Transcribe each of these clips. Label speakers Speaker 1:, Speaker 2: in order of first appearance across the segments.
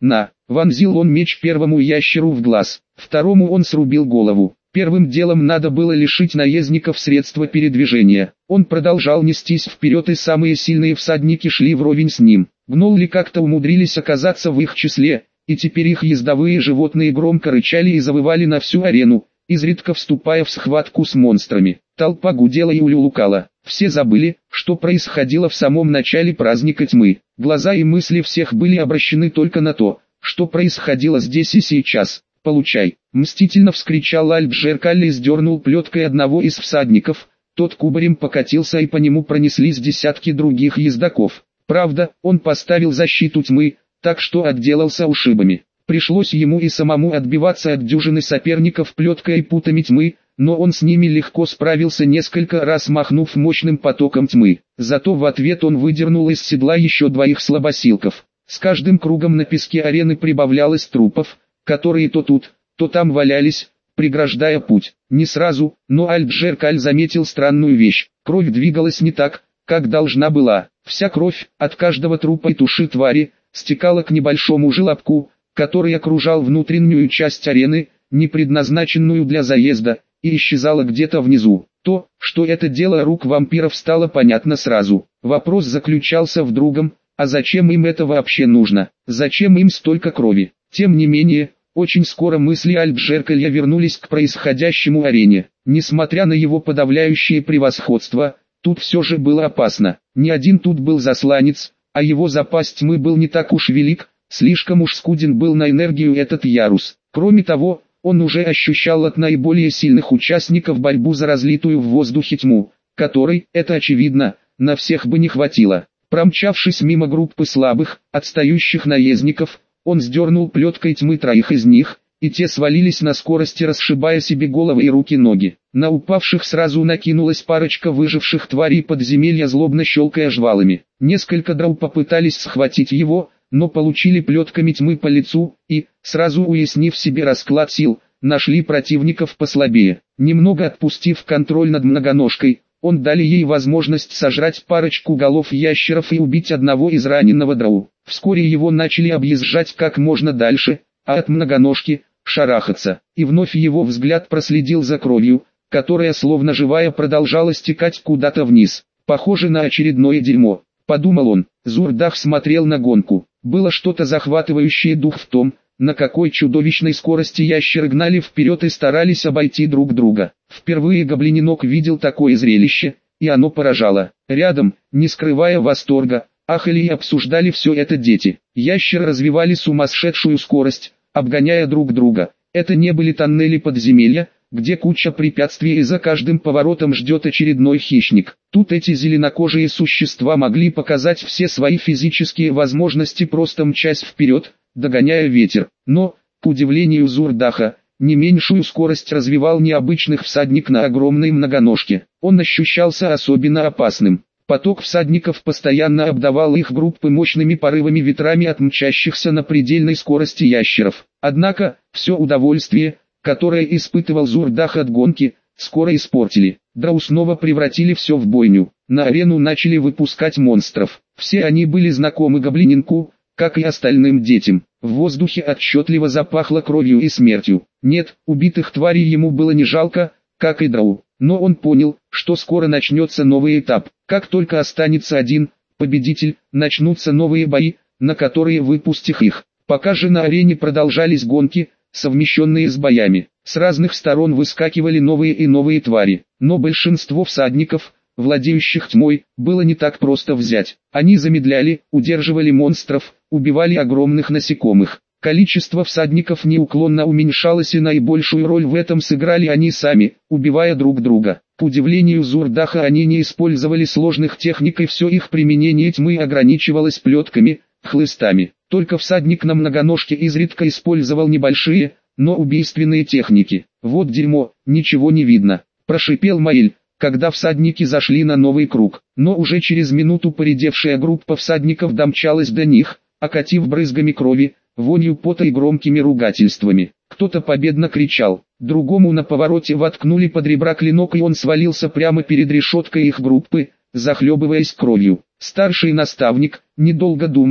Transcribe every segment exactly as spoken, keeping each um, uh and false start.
Speaker 1: На! Вонзил он меч первому ящеру в глаз, второму он срубил голову. Первым делом надо было лишить наездников средства передвижения. Он продолжал нестись вперед, и самые сильные всадники шли вровень с ним. Гнолли как-то умудрились оказаться в их числе, и теперь их ездовые животные громко рычали и завывали на всю арену, изредка вступая в схватку с монстрами. Толпа гудела и улюлюкала. Все забыли, что происходило в самом начале праздника тьмы. Глаза и мысли всех были обращены только на то, что происходило здесь и сейчас. «Получай!» — мстительно вскричал Альбжеркалли и сдернул плеткой одного из всадников. Тот кубарем покатился, и по нему пронеслись десятки других ездаков. Правда, он поставил защиту тьмы, так что отделался ушибами. Пришлось ему и самому отбиваться от дюжины соперников плеткой и путами тьмы, но он с ними легко справился, несколько раз махнув мощным потоком тьмы. Зато в ответ он выдернул из седла еще двоих слабосилков. С каждым кругом на песке арены прибавлялось трупов, которые то тут, то там валялись, преграждая путь. Не сразу, но Альбжеркаль заметил странную вещь. Кровь двигалась не так, как должна была. Вся кровь, от каждого трупа и туши твари, стекала к небольшому желобку, который окружал внутреннюю часть арены, не предназначенную для заезда, и исчезала где-то внизу. То, что это дело рук вампиров, стало понятно сразу. Вопрос заключался в другом: а зачем им это вообще нужно? Зачем им столько крови? Тем не менее, очень скоро мысли Альбжеркалья вернулись к происходящему арене. Несмотря на его подавляющее превосходство, тут все же было опасно. Не один тут был засланец, а его запас тьмы был не так уж велик, слишком уж скуден был на энергию этот ярус. Кроме того, он уже ощущал от наиболее сильных участников борьбу за разлитую в воздухе тьму, которой, это очевидно, на всех бы не хватило. Промчавшись мимо группы слабых, отстающих наездников, он сдернул плеткой тьмы троих из них, и те свалились на скорости, расшибая себе головы и руки-ноги. На упавших сразу накинулась парочка выживших тварей подземелья, злобно щелкая жвалами. Несколько драу попытались схватить его, но получили плетками тьмы по лицу, и, сразу уяснив себе расклад сил, нашли противников послабее. Немного отпустив контроль над многоножкой, он дали ей возможность сожрать парочку голов ящеров и убить одного из раненого драу. Вскоре его начали объезжать как можно дальше, а от многоножки – шарахаться. И вновь его взгляд проследил за кровью, которая словно живая продолжала стекать куда-то вниз. Похоже на очередное дерьмо, подумал он. Зурдах смотрел на гонку. Было что-то захватывающее дух в том, на какой чудовищной скорости ящеры гнали вперед и старались обойти друг друга. Впервые гоблиненок видел такое зрелище, и оно поражало. Рядом, не скрывая восторга, ахали и обсуждали все это дети. Ящеры развивали сумасшедшую скорость, обгоняя друг друга. Это не были тоннели подземелья, где куча препятствий и за каждым поворотом ждет очередной хищник. Тут эти зеленокожие существа могли показать все свои физические возможности, просто мчась вперед, догоняя ветер. Но, к удивлению Зурдаха, не меньшую скорость развивал необычных всадник на огромной многоножке. Он ощущался особенно опасным. Поток всадников постоянно обдавал их группы мощными порывами ветрами от мчащихся на предельной скорости ящеров. Однако, все удовольствие, которое испытывал Зурдах от гонки, скоро испортили. Драу снова превратили все в бойню. На арену начали выпускать монстров. Все они были знакомы гоблиненку, как и остальным детям. В воздухе отчетливо запахло кровью и смертью. Нет, убитых тварей ему было не жалко, как и драу. Но он понял, что скоро начнется новый этап. Как только останется один победитель, начнутся новые бои, на которые выпустив их. Пока же на арене продолжались гонки, совмещенные с боями. С разных сторон выскакивали новые и новые твари. Но большинство всадников, владеющих тьмой, было не так просто взять. Они замедляли, удерживали монстров, убивали огромных насекомых. Количество всадников неуклонно уменьшалось, и наибольшую роль в этом сыграли они сами, убивая друг друга. К удивлению Зурдаха, они не использовали сложных техник, и все их применение тьмы ограничивалось плетками, хлыстами. Только всадник на многоножке изредка использовал небольшие, но убийственные техники. «Вот дерьмо, ничего не видно», – прошипел Маэль, когда всадники зашли на новый круг. Но уже через минуту поредевшая группа всадников домчалась до них, окатив брызгами крови, вонью пота и громкими ругательствами. Кто-то победно кричал, другому на повороте воткнули под ребра клинок, и он свалился прямо перед решеткой их группы, захлебываясь кровью. Старший наставник, недолго думая,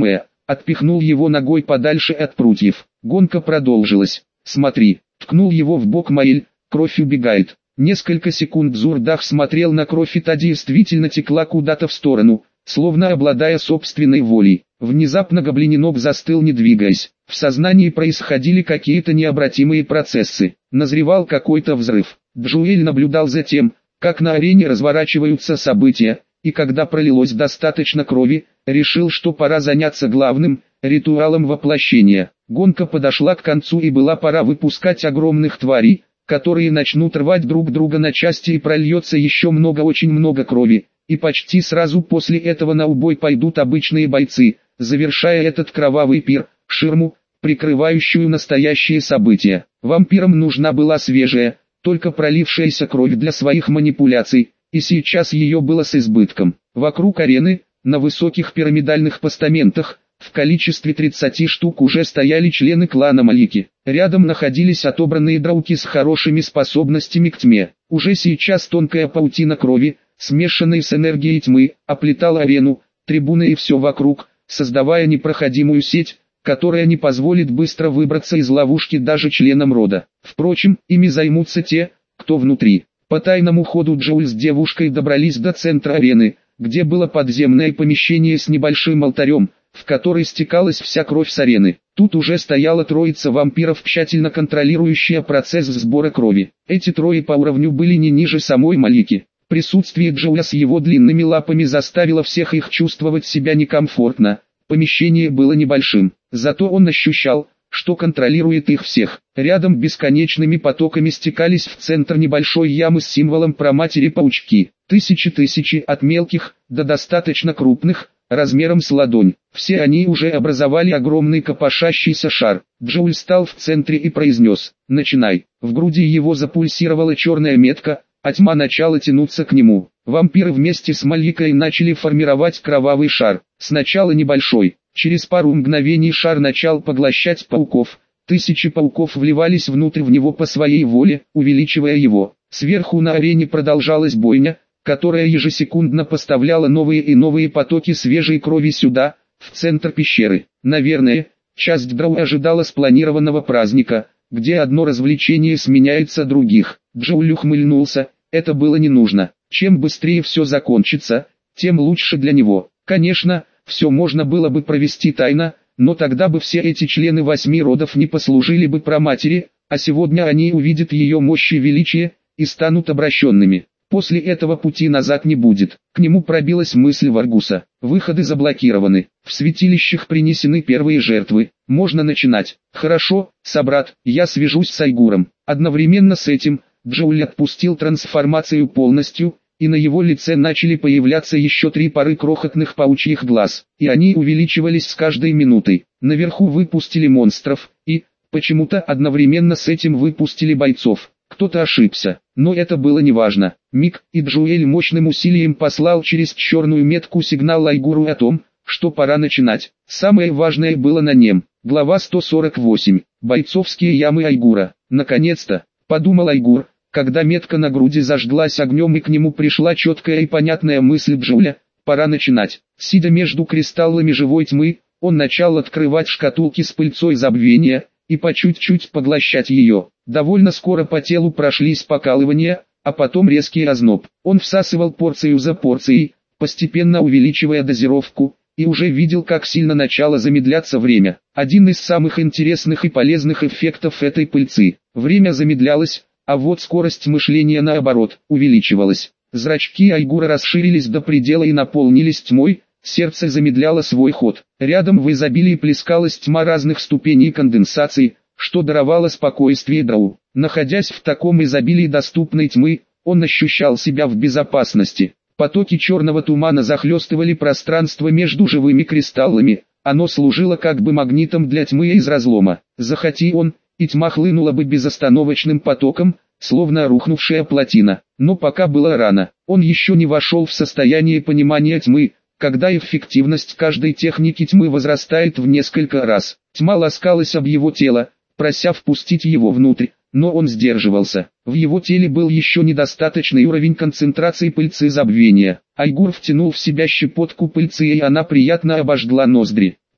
Speaker 1: отпихнул его ногой подальше от прутьев. Гонка продолжилась. «Смотри», ткнул его в бок Маэль, «кровь убегает». Несколько секунд Зурдах смотрел на кровь, и та действительно текла куда-то в сторону, словно обладая собственной волей. Внезапно гоблининок застыл, не двигаясь. В сознании происходили какие-то необратимые процессы. Назревал какой-то взрыв. Джоэль наблюдал за тем, как на арене разворачиваются события, и когда пролилось достаточно крови, решил, что пора заняться главным – ритуалом воплощения. Гонка подошла к концу, и была пора выпускать огромных тварей, которые начнут рвать друг друга на части, и прольется еще много, очень много крови. И почти сразу после этого на убой пойдут обычные бойцы, завершая этот кровавый пир, ширму, прикрывающую настоящие события. Вампирам нужна была свежая, только пролившаяся кровь для своих манипуляций, и сейчас ее было с избытком. Вокруг арены, на высоких пирамидальных постаментах, в количестве тридцати штук уже стояли члены клана Малики. Рядом находились отобранные драуки с хорошими способностями к тьме. Уже сейчас тонкая паутина крови, смешанной с энергией тьмы, оплетала арену, трибуны и все вокруг, создавая непроходимую сеть, которая не позволит быстро выбраться из ловушки даже членам рода. Впрочем, ими займутся те, кто внутри. По тайному ходу Джоэль с девушкой добрались до центра арены, где было подземное помещение с небольшим алтарем, в который стекалась вся кровь с арены. Тут уже стояла троица вампиров, тщательно контролирующая процесс сбора крови. Эти трое по уровню были не ниже самой Малики. Присутствие Джоэля с его длинными лапами заставило всех их чувствовать себя некомфортно. Помещение было небольшим, зато он ощущал, что контролирует их всех. Рядом бесконечными потоками стекались в центр небольшой ямы с символом праматери паучки. Тысячи-тысячи от мелких до достаточно крупных, размером с ладонь. Все они уже образовали огромный копошащийся шар. Джоэль стал в центре и произнес: «Начинай». В груди его запульсировала черная метка, а тьма начала тянуться к нему. Вампиры вместе с Маликой начали формировать кровавый шар. Сначала небольшой. Через пару мгновений шар начал поглощать пауков. Тысячи пауков вливались внутрь в него по своей воле, увеличивая его. Сверху на арене продолжалась бойня, которая ежесекундно поставляла новые и новые потоки свежей крови сюда, в центр пещеры. Наверное, часть драу ожидала спланированного праздника, где одно развлечение сменяется других. Джоэль ухмыльнулся, это было не нужно. Чем быстрее все закончится, тем лучше для него. Конечно, все можно было бы провести тайно, но тогда бы все эти члены восьми родов не послужили бы праматери, а сегодня они увидят ее мощь и величие, и станут обращенными. После этого пути назад не будет. К нему пробилась мысль Варгуса. Выходы заблокированы. В святилищах принесены первые жертвы. Можно начинать. Хорошо, собрат, я свяжусь с Айгуром. Одновременно с этим, Джоэль отпустил трансформацию полностью, и на его лице начали появляться еще три пары крохотных паучьих глаз. И они увеличивались с каждой минутой. Наверху выпустили монстров, и, почему-то одновременно с этим выпустили бойцов. Кто-то ошибся, но это было неважно. Миг, и Джоэль мощным усилием послал через черную метку сигнал Айгуру о том, что пора начинать. Самое важное было на нем. Глава сто сорок восемь. Бойцовские ямы Айгура. Наконец-то, подумал Айгур, когда метка на груди зажглась огнем, и к нему пришла четкая и понятная мысль Джоэля. Пора начинать. Сидя между кристаллами живой тьмы, он начал открывать шкатулки с пыльцой забвения, и по чуть-чуть поглощать ее. Довольно скоро по телу прошлись покалывания, а потом резкий озноб. Он всасывал порцию за порцией, постепенно увеличивая дозировку, и уже видел, как сильно начало замедляться время. Один из самых интересных и полезных эффектов этой пыльцы. Время замедлялось, а вот скорость мышления наоборот, увеличивалась. Зрачки Айгура расширились до предела и наполнились тьмой, сердце замедляло свой ход. Рядом в изобилии плескалась тьма разных ступеней конденсации, что даровало спокойствие драу. Находясь в таком изобилии доступной тьмы, он ощущал себя в безопасности. Потоки черного тумана захлестывали пространство между живыми кристаллами, оно служило как бы магнитом для тьмы из разлома. Захоти он, и тьма хлынула бы безостановочным потоком, словно рухнувшая плотина. Но пока было рано, он еще не вошел в состояние понимания тьмы, когда эффективность каждой техники тьмы возрастает в несколько раз. Тьма ласкалась об его тело, прося впустить его внутрь, но он сдерживался. В его теле был еще недостаточный уровень концентрации пыльцы забвения. Айгур втянул в себя щепотку пыльцы, и она приятно обожгла ноздри.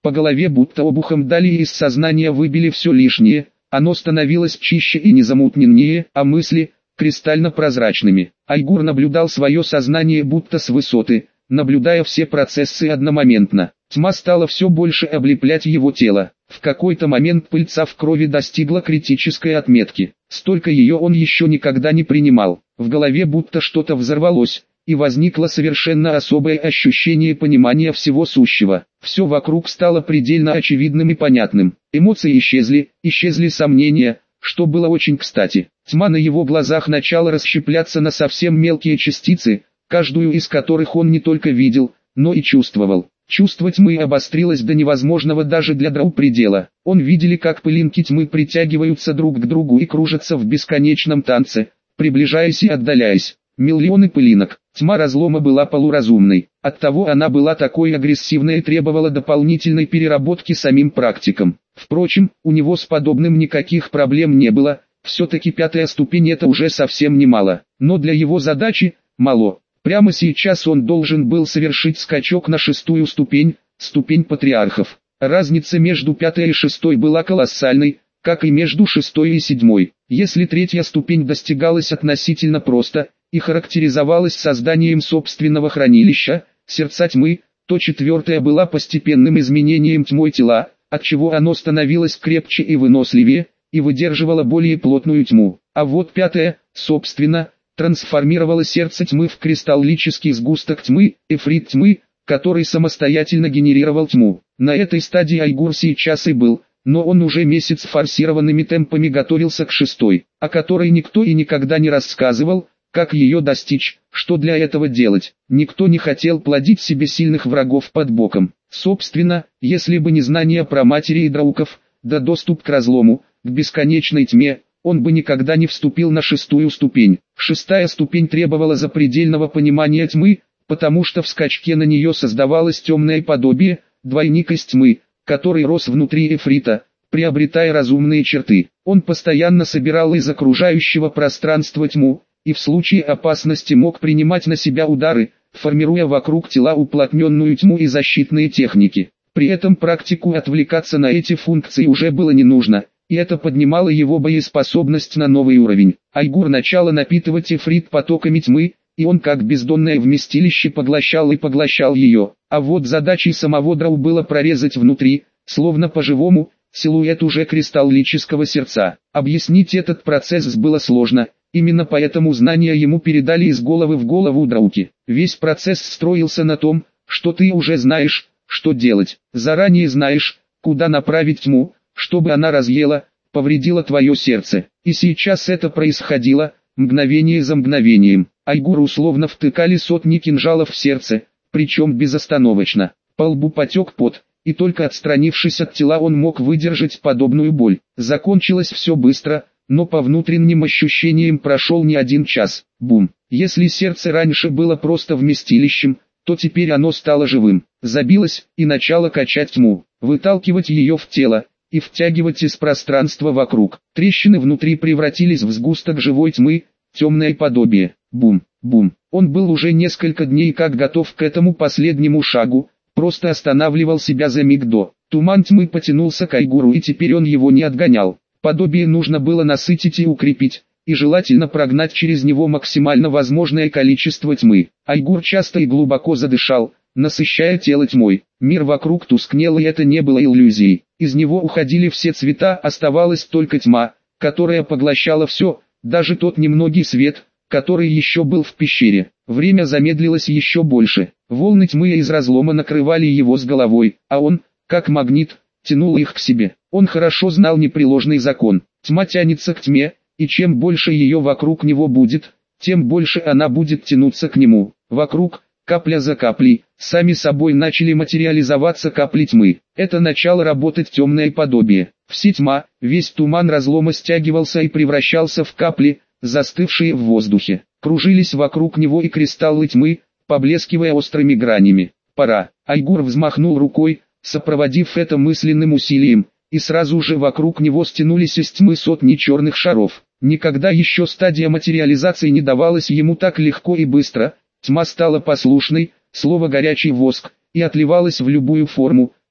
Speaker 1: По голове будто обухом дали и из сознания выбили все лишнее, оно становилось чище и незамутненнее, а мысли – кристально прозрачными. Айгур наблюдал свое сознание будто с высоты, наблюдая все процессы одномоментно. Тьма стала все больше облеплять его тело. В какой-то момент пыльца в крови достигла критической отметки. Столько ее он еще никогда не принимал. В голове будто что-то взорвалось, и возникло совершенно особое ощущение понимания всего сущего. Все вокруг стало предельно очевидным и понятным. Эмоции исчезли, исчезли сомнения, что было очень кстати. Тьма на его глазах начала расщепляться на совсем мелкие частицы, каждую из которых он не только видел, но и чувствовал. Чувство тьмы обострилось до невозможного даже для Драу предела. Он видели, как пылинки тьмы притягиваются друг к другу и кружатся в бесконечном танце, приближаясь и отдаляясь. Миллионы пылинок. Тьма разлома была полуразумной. Оттого она была такой агрессивной и требовала дополнительной переработки самим практикам. Впрочем, у него с подобным никаких проблем не было. Все-таки пятая ступень — это уже совсем немало. Но для его задачи – мало. Прямо сейчас он должен был совершить скачок на шестую ступень, ступень патриархов. Разница между пятой и шестой была колоссальной, как и между шестой и седьмой. Если третья ступень достигалась относительно просто и характеризовалась созданием собственного хранилища, сердца тьмы, то четвертая была постепенным изменением тьмой тела, отчего оно становилось крепче и выносливее, и выдерживало более плотную тьму. А вот пятая, собственно, трансформировало сердце тьмы в кристаллический сгусток тьмы, эфрит тьмы, который самостоятельно генерировал тьму. На этой стадии Айгур сейчас и был, но он уже месяц форсированными темпами готовился к шестой, о которой никто и никогда не рассказывал, как ее достичь, что для этого делать. Никто не хотел плодить себе сильных врагов под боком. Собственно, если бы не знание про матери и драуков, да доступ к разлому, к бесконечной тьме, он бы никогда не вступил на шестую ступень. Шестая ступень требовала запредельного понимания тьмы, потому что в скачке на нее создавалось темное подобие, двойник из тьмы, который рос внутри эфрита, приобретая разумные черты. Он постоянно собирал из окружающего пространства тьму, и в случае опасности мог принимать на себя удары, формируя вокруг тела уплотненную тьму и защитные техники. При этом практику отвлекаться на эти функции уже было не нужно, и это поднимало его боеспособность на новый уровень. Айгур начало напитывать эфрит потоками тьмы, и он как бездонное вместилище поглощал и поглощал ее. А вот задачей самого Драу было прорезать внутри, словно по-живому, силуэт уже кристаллического сердца. Объяснить этот процесс было сложно, именно поэтому знания ему передали из головы в голову Драуки. Весь процесс строился на том, что ты уже знаешь, что делать. Заранее знаешь, куда направить тьму, чтобы она разъела, повредила твое сердце. И сейчас это происходило, мгновение за мгновением. Айгуру условно втыкали сотни кинжалов в сердце, причем безостановочно. По лбу потек пот, и только отстранившись от тела он мог выдержать подобную боль. Закончилось все быстро, но по внутренним ощущениям прошел не один час. Бум. Если сердце раньше было просто вместилищем, то теперь оно стало живым. Забилось и начало качать тьму, выталкивать ее в тело и втягивать из пространства вокруг. Трещины внутри превратились в сгусток живой тьмы, темное подобие. Бум, бум. Он был уже несколько дней как готов к этому последнему шагу, просто останавливал себя за миг до. Туман тьмы потянулся к Айгуру, и теперь он его не отгонял. Подобие нужно было насытить и укрепить, и желательно прогнать через него максимально возможное количество тьмы. Айгур часто и глубоко задышал, насыщая тело тьмой. Мир вокруг тускнел, и это не было иллюзией. Из него уходили все цвета, оставалась только тьма, которая поглощала все, даже тот немногий свет, который еще был в пещере. Время замедлилось еще больше. Волны тьмы из разлома накрывали его с головой, а он, как магнит, тянул их к себе. Он хорошо знал непреложный закон. Тьма тянется к тьме, и чем больше ее вокруг него будет, тем больше она будет тянуться к нему. Вокруг, капля за каплей, сами собой начали материализоваться капли тьмы. Это начало работать темное подобие. Вся тьма, весь туман разлома стягивался и превращался в капли, застывшие в воздухе. Кружились вокруг него и кристаллы тьмы, поблескивая острыми гранями. Пора. Айгур взмахнул рукой, сопроводив это мысленным усилием, и сразу же вокруг него стянулись из тьмы сотни черных шаров. Никогда еще стадия материализации не давалась ему так легко и быстро. Тьма стала послушной, словно горячий воск, и отливалась в любую форму,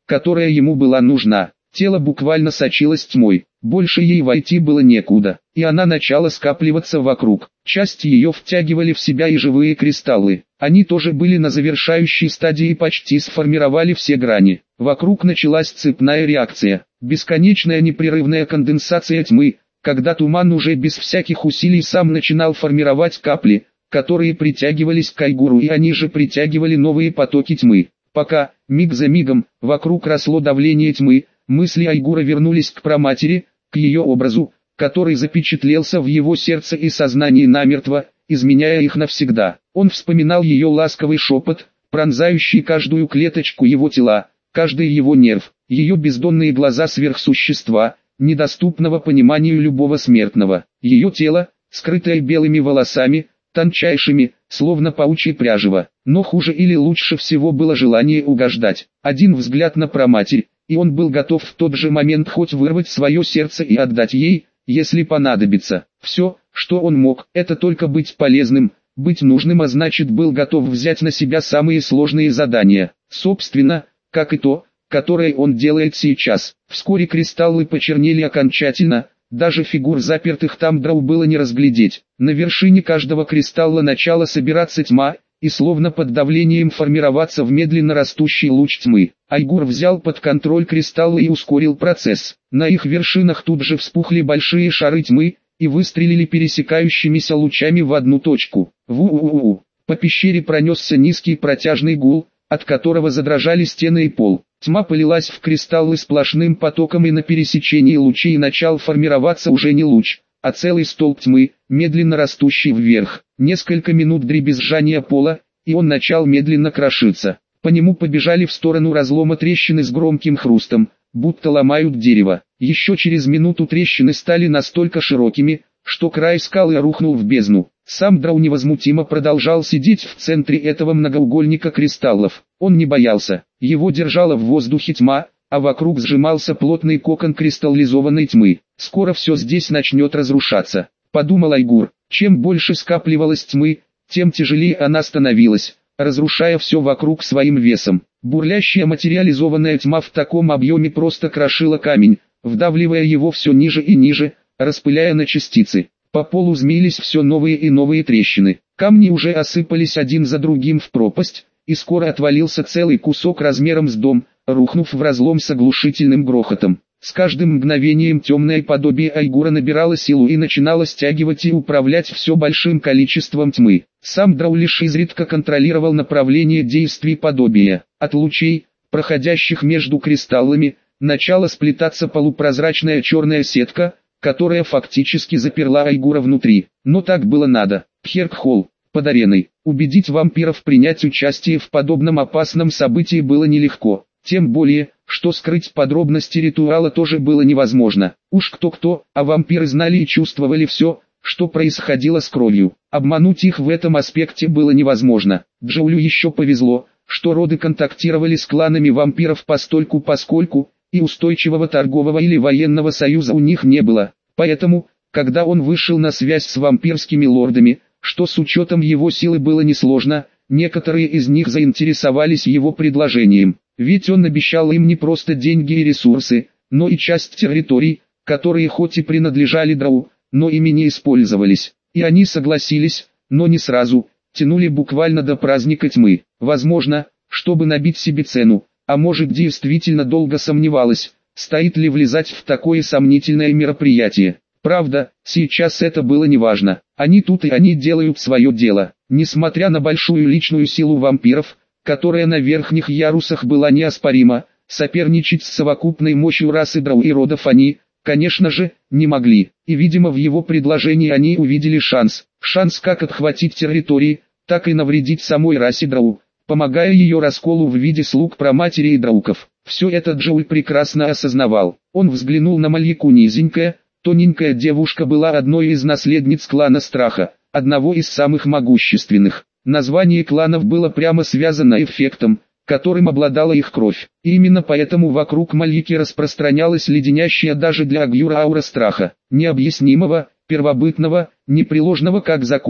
Speaker 1: которая ему была нужна. Тело буквально сочилось тьмой, больше ей войти было некуда, и она начала скапливаться вокруг. Часть ее втягивали в себя и живые кристаллы, они тоже были на завершающей стадии и почти сформировали все грани. Вокруг началась цепная реакция, бесконечная непрерывная конденсация тьмы, когда туман уже без всяких усилий сам начинал формировать капли, которые притягивались к Айгуру, и они же притягивали новые потоки тьмы. Пока, миг за мигом, вокруг росло давление тьмы, мысли Айгура вернулись к праматери, к ее образу, который запечатлелся в его сердце и сознании намертво, изменяя их навсегда. Он вспоминал ее ласковый шепот, пронзающий каждую клеточку его тела, каждый его нерв, ее бездонные глаза сверхсущества, недоступного пониманию любого смертного, ее тело, скрытое белыми волосами, тончайшими, словно паучье пряжево. Но хуже или лучше всего было желание угождать. Один взгляд на праматерь, и он был готов в тот же момент хоть вырвать свое сердце и отдать ей, если понадобится. Все, что он мог, это только быть полезным, быть нужным, а значит был готов взять на себя самые сложные задания. Собственно, как и то, которое он делает сейчас. Вскоре кристаллы почернели окончательно, даже фигур запертых там драу было не разглядеть. На вершине каждого кристалла начала собираться тьма, и словно под давлением формироваться в медленно растущий луч тьмы. Айгур взял под контроль кристаллы и ускорил процесс. На их вершинах тут же вспухли большие шары тьмы, и выстрелили пересекающимися лучами в одну точку. Ву-у-у-у. По пещере пронесся низкий протяжный гул, от которого задрожали стены и пол. Тьма полилась в кристаллы сплошным потоком, и на пересечении лучей начал формироваться уже не луч, а целый столб тьмы, медленно растущий вверх. Несколько минут дребезжания пола, и он начал медленно крошиться. По нему побежали в сторону разлома трещины с громким хрустом, будто ломают дерево. Еще через минуту трещины стали настолько широкими, что край скалы рухнул в бездну. Сам драу невозмутимо продолжал сидеть в центре этого многоугольника кристаллов. Он не боялся, его держала в воздухе тьма, а вокруг сжимался плотный кокон кристаллизованной тьмы. Скоро все здесь начнет разрушаться, подумал Айгур. Чем больше скапливалось тьмы, тем тяжелее она становилась, разрушая все вокруг своим весом. Бурлящая материализованная тьма в таком объеме просто крошила камень, вдавливая его все ниже и ниже, распыляя на частицы. По полу змеились все новые и новые трещины. Камни уже осыпались один за другим в пропасть, и скоро отвалился целый кусок размером с дом, рухнув в разлом с оглушительным грохотом. С каждым мгновением темное подобие Айгура набирало силу и начинало стягивать и управлять все большим количеством тьмы. Сам драу лишь изредка контролировал направление действий подобия. От лучей, проходящих между кристаллами, начала сплетаться полупрозрачная черная сетка, которая фактически заперла Айгура внутри. Но так было надо. Пхеркхол, под ареной. Убедить вампиров принять участие в подобном опасном событии было нелегко. Тем более, что скрыть подробности ритуала тоже было невозможно. Уж кто-кто, а вампиры знали и чувствовали все, что происходило с кровью. Обмануть их в этом аспекте было невозможно. Джоулю еще повезло, что роды контактировали с кланами вампиров постольку-поскольку, и устойчивого торгового или военного союза у них не было. Поэтому, когда он вышел на связь с вампирскими лордами, что с учетом его силы было несложно, некоторые из них заинтересовались его предложением. Ведь он обещал им не просто деньги и ресурсы, но и часть территорий, которые хоть и принадлежали драу, но ими не использовались. И они согласились, но не сразу, тянули буквально до праздника тьмы. Возможно, чтобы набить себе цену, а может действительно долго сомневалась, стоит ли влезать в такое сомнительное мероприятие. Правда, сейчас это было неважно. Они тут и они делают свое дело. Несмотря на большую личную силу вампиров, которая на верхних ярусах была неоспорима, соперничать с совокупной мощью расы драу и родов они, конечно же, не могли. И видимо в его предложении они увидели шанс. Шанс как отхватить территории, так и навредить самой расе драу, помогая ее расколу в виде слуг праматери и драуков. Все это Джоуль прекрасно осознавал. Он взглянул на Мальяку. Низенькая, тоненькая девушка была одной из наследниц клана Страха, одного из самых могущественных. Название кланов было прямо связано эффектом, которым обладала их кровь. И именно поэтому вокруг Мальяки распространялась леденящая даже для Агьюра аура страха, необъяснимого, первобытного, непреложного как закон,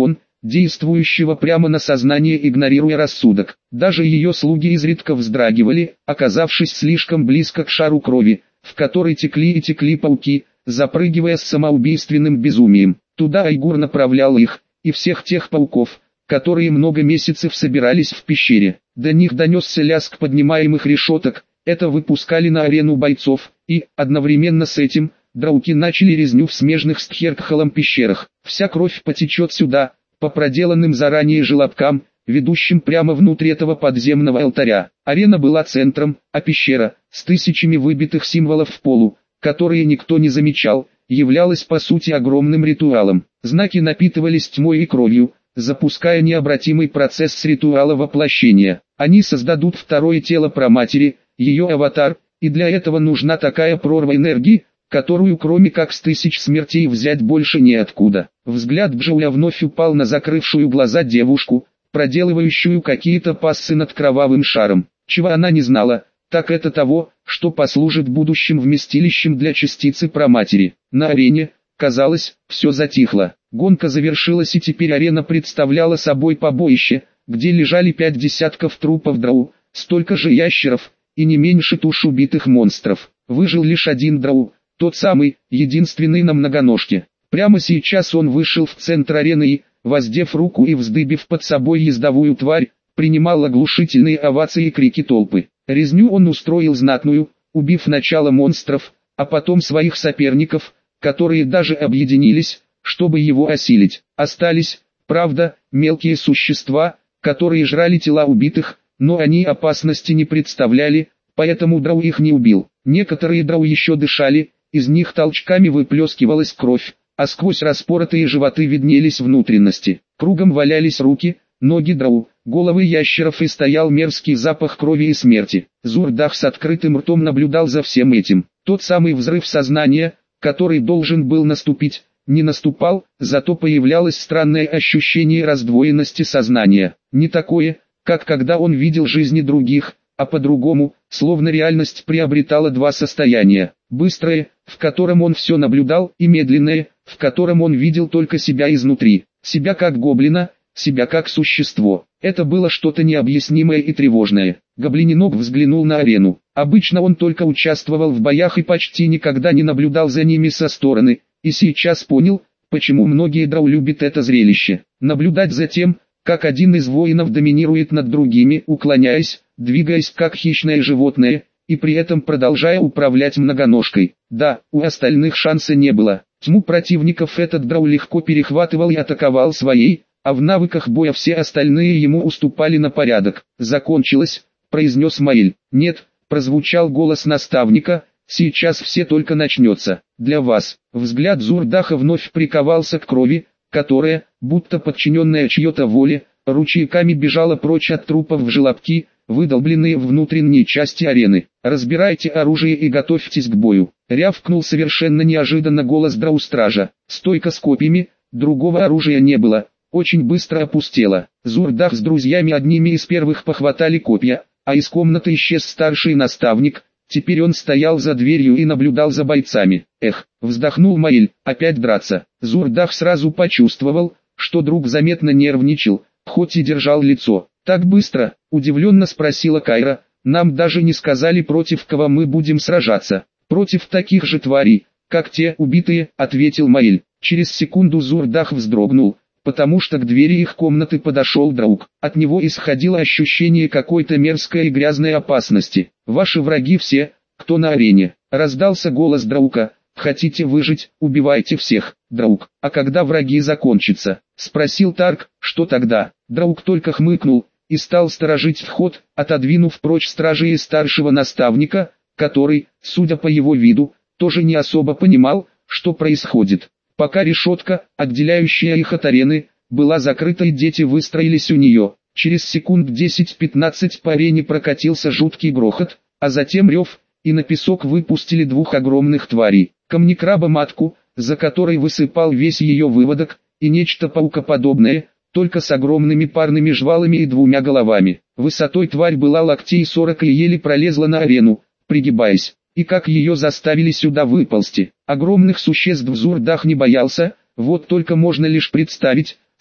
Speaker 1: действующего прямо на сознание, игнорируя рассудок. Даже ее слуги изредка вздрагивали, оказавшись слишком близко к шару крови, в которой текли и текли пауки, запрыгивая с самоубийственным безумием. Туда Айгур направлял их, и всех тех пауков, которые много месяцев собирались в пещере. До них донесся лязг поднимаемых решеток, это выпускали на арену бойцов, и, одновременно с этим, драуки начали резню в смежных с Тхеркхалом пещерах. Вся кровь потечет сюда, по проделанным заранее желобкам, ведущим прямо внутрь этого подземного алтаря. Арена была центром, а пещера, с тысячами выбитых символов в полу, которые никто не замечал, являлась по сути огромным ритуалом. Знаки напитывались тьмой и кровью, запуская необратимый процесс ритуала воплощения. Они создадут второе тело праматери, ее аватар, и для этого нужна такая прорва энергии, которую кроме как с тысяч смертей взять больше неоткуда. Взгляд Бжуя вновь упал на закрывшую глаза девушку, проделывающую какие-то пассы над кровавым шаром. Чего она не знала, так это того, что послужит будущим вместилищем для частицы праматери. На арене, казалось, все затихло. Гонка завершилась, и теперь арена представляла собой побоище, где лежали пять десятков трупов драу, столько же ящеров, и не меньше туш убитых монстров. Выжил лишь один драу, тот самый, единственный на многоножке. Прямо сейчас он вышел в центр арены и, воздев руку и вздыбив под собой ездовую тварь, принимал оглушительные овации и крики толпы. Резню он устроил знатную, убив сначала монстров, а потом своих соперников, которые даже объединились, чтобы его осилить. Остались, правда, мелкие существа, которые жрали тела убитых, но они опасности не представляли, поэтому драу их не убил. Некоторые драу еще дышали, из них толчками выплескивалась кровь, а сквозь распоротые животы виднелись внутренности. Кругом валялись руки, ноги драу, головы ящеров, и стоял мерзкий запах крови и смерти. Зурдах с открытым ртом наблюдал за всем этим. Тот самый взрыв сознания, который должен был наступить, не наступал, зато появлялось странное ощущение раздвоенности сознания. Не такое, как когда он видел жизни других, а по-другому, словно реальность приобретала два состояния. Быстрое, в котором он все наблюдал, и медленное, в котором он видел только себя изнутри. Себя как гоблина, себя как существо. Это было что-то необъяснимое и тревожное. Гоблиненок взглянул на арену. Обычно он только участвовал в боях и почти никогда не наблюдал за ними со стороны, и сейчас понял, почему многие драу любят это зрелище. Наблюдать за тем, как один из воинов доминирует над другими, уклоняясь, двигаясь как хищное животное, и при этом продолжая управлять многоножкой. Да, у остальных шанса не было. Тьму противников этот драу легко перехватывал и атаковал своей, а в навыках боя все остальные ему уступали на порядок. «Закончилось», — произнес Маэль. «Нет», — прозвучал голос наставника, — «сейчас все только начнется. Для вас». Взгляд Зурдаха вновь приковался к крови, которая, будто подчиненная чьей-то воле, ручейками бежала прочь от трупов в желобки, выдолбленные в внутренней части арены. «Разбирайте оружие и готовьтесь к бою», — рявкнул совершенно неожиданно голос драу-стража. Стойка с копьями, другого оружия не было, очень быстро опустела. Зурдах с друзьями одними из первых похватали копья, а из комнаты исчез старший наставник. Теперь он стоял за дверью и наблюдал за бойцами. «Эх», — вздохнул Маэль, — «опять драться». Зурдах сразу почувствовал, что друг заметно нервничал, хоть и держал лицо. «Так быстро?» — удивленно спросила Кайра. «Нам даже не сказали, против кого мы будем сражаться». «Против таких же тварей, как те убитые», — ответил Маэль. Через секунду Зурдах вздрогнул, потому что к двери их комнаты подошел Драук. От него исходило ощущение какой-то мерзкой и грязной опасности. «Ваши враги все, кто на арене», — раздался голос Драука. «Хотите выжить, убивайте всех, Драук». «А когда враги закончатся?» — спросил Тарк. «Что тогда?» Драук только хмыкнул и стал сторожить вход, отодвинув прочь стражи и старшего наставника, который, судя по его виду, тоже не особо понимал, что происходит. Пока решетка, отделяющая их от арены, была закрыта и дети выстроились у нее, через секунд десять-пятнадцать по арене прокатился жуткий грохот, а затем рев, и на песок выпустили двух огромных тварей. Камнекраба-матку, за которой высыпал весь ее выводок, и нечто паукоподобное, только с огромными парными жвалами и двумя головами. Высотой тварь была локтей сорок и еле пролезла на арену, пригибаясь. И как ее заставили сюда выползти. Огромных существ Зурдах не боялся, вот только можно лишь представить,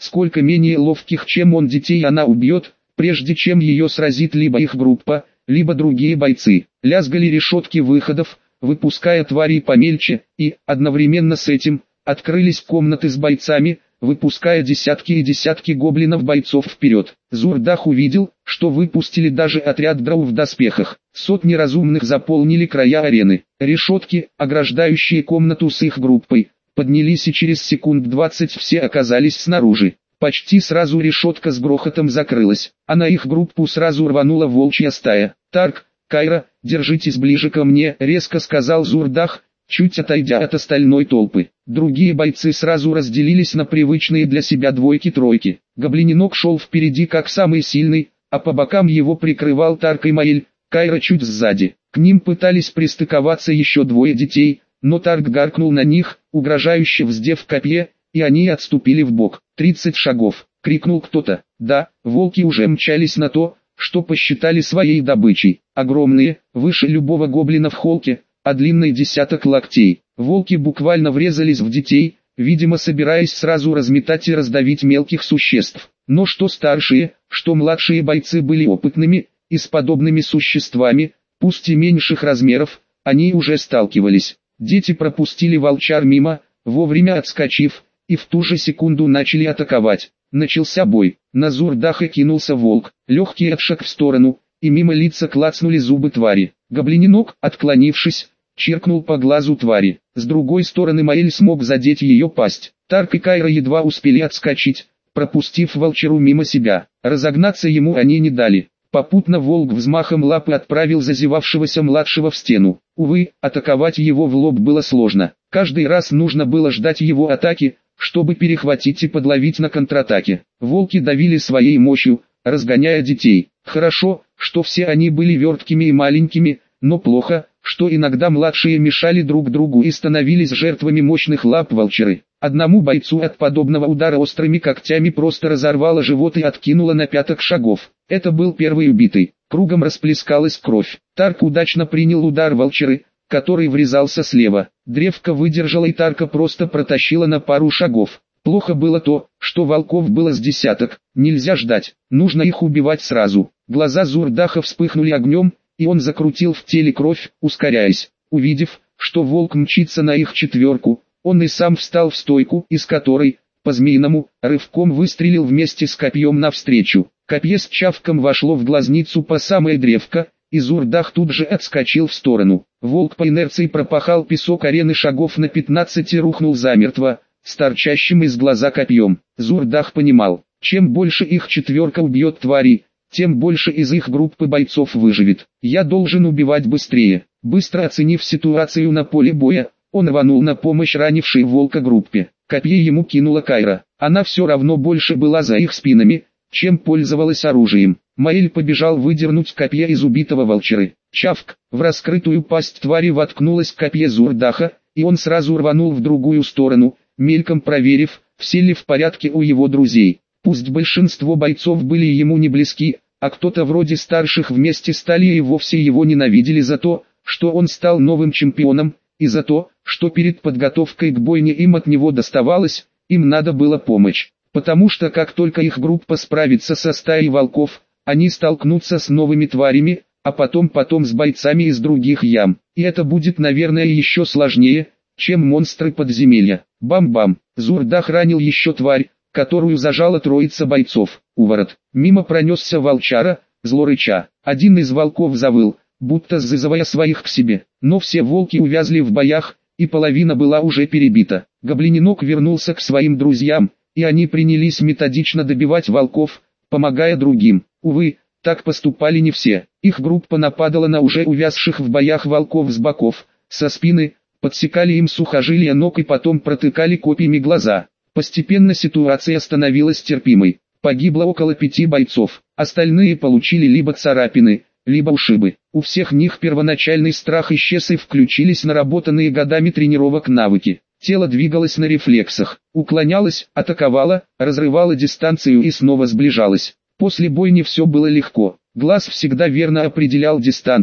Speaker 1: сколько менее ловких, чем он, детей она убьет, прежде чем ее сразит либо их группа, либо другие бойцы. Лязгали решетки выходов, выпуская тварей помельче, и, одновременно с этим, открылись комнаты с бойцами, выпуская десятки и десятки гоблинов-бойцов вперед. Зурдах увидел, что выпустили даже отряд драу в доспехах. Сотни разумных заполнили края арены. Решетки, ограждающие комнату с их группой, поднялись, и через секунд двадцать все оказались снаружи. Почти сразу решетка с грохотом закрылась, а на их группу сразу рванула волчья стая. «Тарк, Кайра, держитесь ближе ко мне», — резко сказал Зурдах, чуть отойдя от остальной толпы. Другие бойцы сразу разделились на привычные для себя двойки-тройки. Гоблиненок шел впереди как самый сильный, а по бокам его прикрывал Тарк и Маэль, Кайра чуть сзади. К ним пытались пристыковаться еще двое детей, но Тарк гаркнул на них, угрожающе вздев копье, и они отступили вбок. «Тридцать шагов!» — крикнул кто-то. Да, волки уже мчались на то, что посчитали своей добычей. Огромные, выше любого гоблина в холке, а длинный десяток локтей. Волки буквально врезались в детей, видимо собираясь сразу разметать и раздавить мелких существ. Но что старшие, что младшие бойцы были опытными, и с подобными существами, пусть и меньших размеров, они уже сталкивались. Дети пропустили волчар мимо, вовремя отскочив, и в ту же секунду начали атаковать. Начался бой. На Зурдаха кинулся волк, легкий отшаг в сторону, и мимо лица клацнули зубы твари. Гоблиненок, отклонившись, чиркнул по глазу твари. С другой стороны Маэль смог задеть ее пасть. Тарк и Кайра едва успели отскочить, пропустив волчару мимо себя. Разогнаться ему они не дали. Попутно волк взмахом лапы отправил зазевавшегося младшего в стену. Увы, атаковать его в лоб было сложно. Каждый раз нужно было ждать его атаки, чтобы перехватить и подловить на контратаке. Волки давили своей мощью, разгоняя детей. Хорошо, что все они были верткими и маленькими, но плохо, что иногда младшие мешали друг другу и становились жертвами мощных лап волчары. Одному бойцу от подобного удара острыми когтями просто разорвало живот и откинуло на пяток шагов. Это был первый убитый. Кругом расплескалась кровь. Тарк удачно принял удар волчары, который врезался слева. Древко выдержала, и Тарка просто протащила на пару шагов. Плохо было то, что волков было с десяток. Нельзя ждать, нужно их убивать сразу. Глаза Зурдаха вспыхнули огнем, и он закрутил в теле кровь, ускоряясь. Увидев, что волк мчится на их четверку, он и сам встал в стойку, из которой, по-змеиному, рывком выстрелил вместе с копьем навстречу. Копье с чавком вошло в глазницу по самое древко, и Зурдах тут же отскочил в сторону. Волк по инерции пропахал песок арены шагов на пятнадцать и рухнул замертво, с торчащим из глаза копьем. Зурдах понимал, чем больше их четверка убьет твари, тем больше из их группы бойцов выживет. «Я должен убивать быстрее». Быстро оценив ситуацию на поле боя, он рванул на помощь ранившей волка группе. Копье ему кинула Кайра. Она все равно больше была за их спинами, чем пользовалась оружием. Маэль побежал выдернуть копье из убитого волчары. Чавк, в раскрытую пасть твари воткнулось копье Зурдаха, и он сразу рванул в другую сторону, мельком проверив, все ли в порядке у его друзей. Пусть большинство бойцов были ему не близки, а кто-то вроде старших вместе с Талией вовсе его ненавидели за то, что он стал новым чемпионом, и за то, что перед подготовкой к бойне им от него доставалось, им надо было помочь. Потому что как только их группа справится со стаей волков, они столкнутся с новыми тварями, а потом потом с бойцами из других ям. И это будет, наверное, еще сложнее, чем монстры подземелья. Бам-бам, Зурдах ранил еще тварь, которую зажала троица бойцов. Уворот. Мимо пронесся волчара, зло рыча. Один из волков завыл, будто зазывая своих к себе. Но все волки увязли в боях, и половина была уже перебита. Гоблиненок вернулся к своим друзьям, и они принялись методично добивать волков, помогая другим. Увы, так поступали не все. Их группа нападала на уже увязших в боях волков с боков, со спины, подсекали им сухожилия ног и потом протыкали копьями глаза. Постепенно ситуация становилась терпимой. Погибло около пяти бойцов, остальные получили либо царапины, либо ушибы. У всех них первоначальный страх исчез и включились наработанные годами тренировок навыки. Тело двигалось на рефлексах, уклонялось, атаковало, разрывало дистанцию и снова сближалось. После бойни все было легко. Глаз всегда верно определял дистанцию,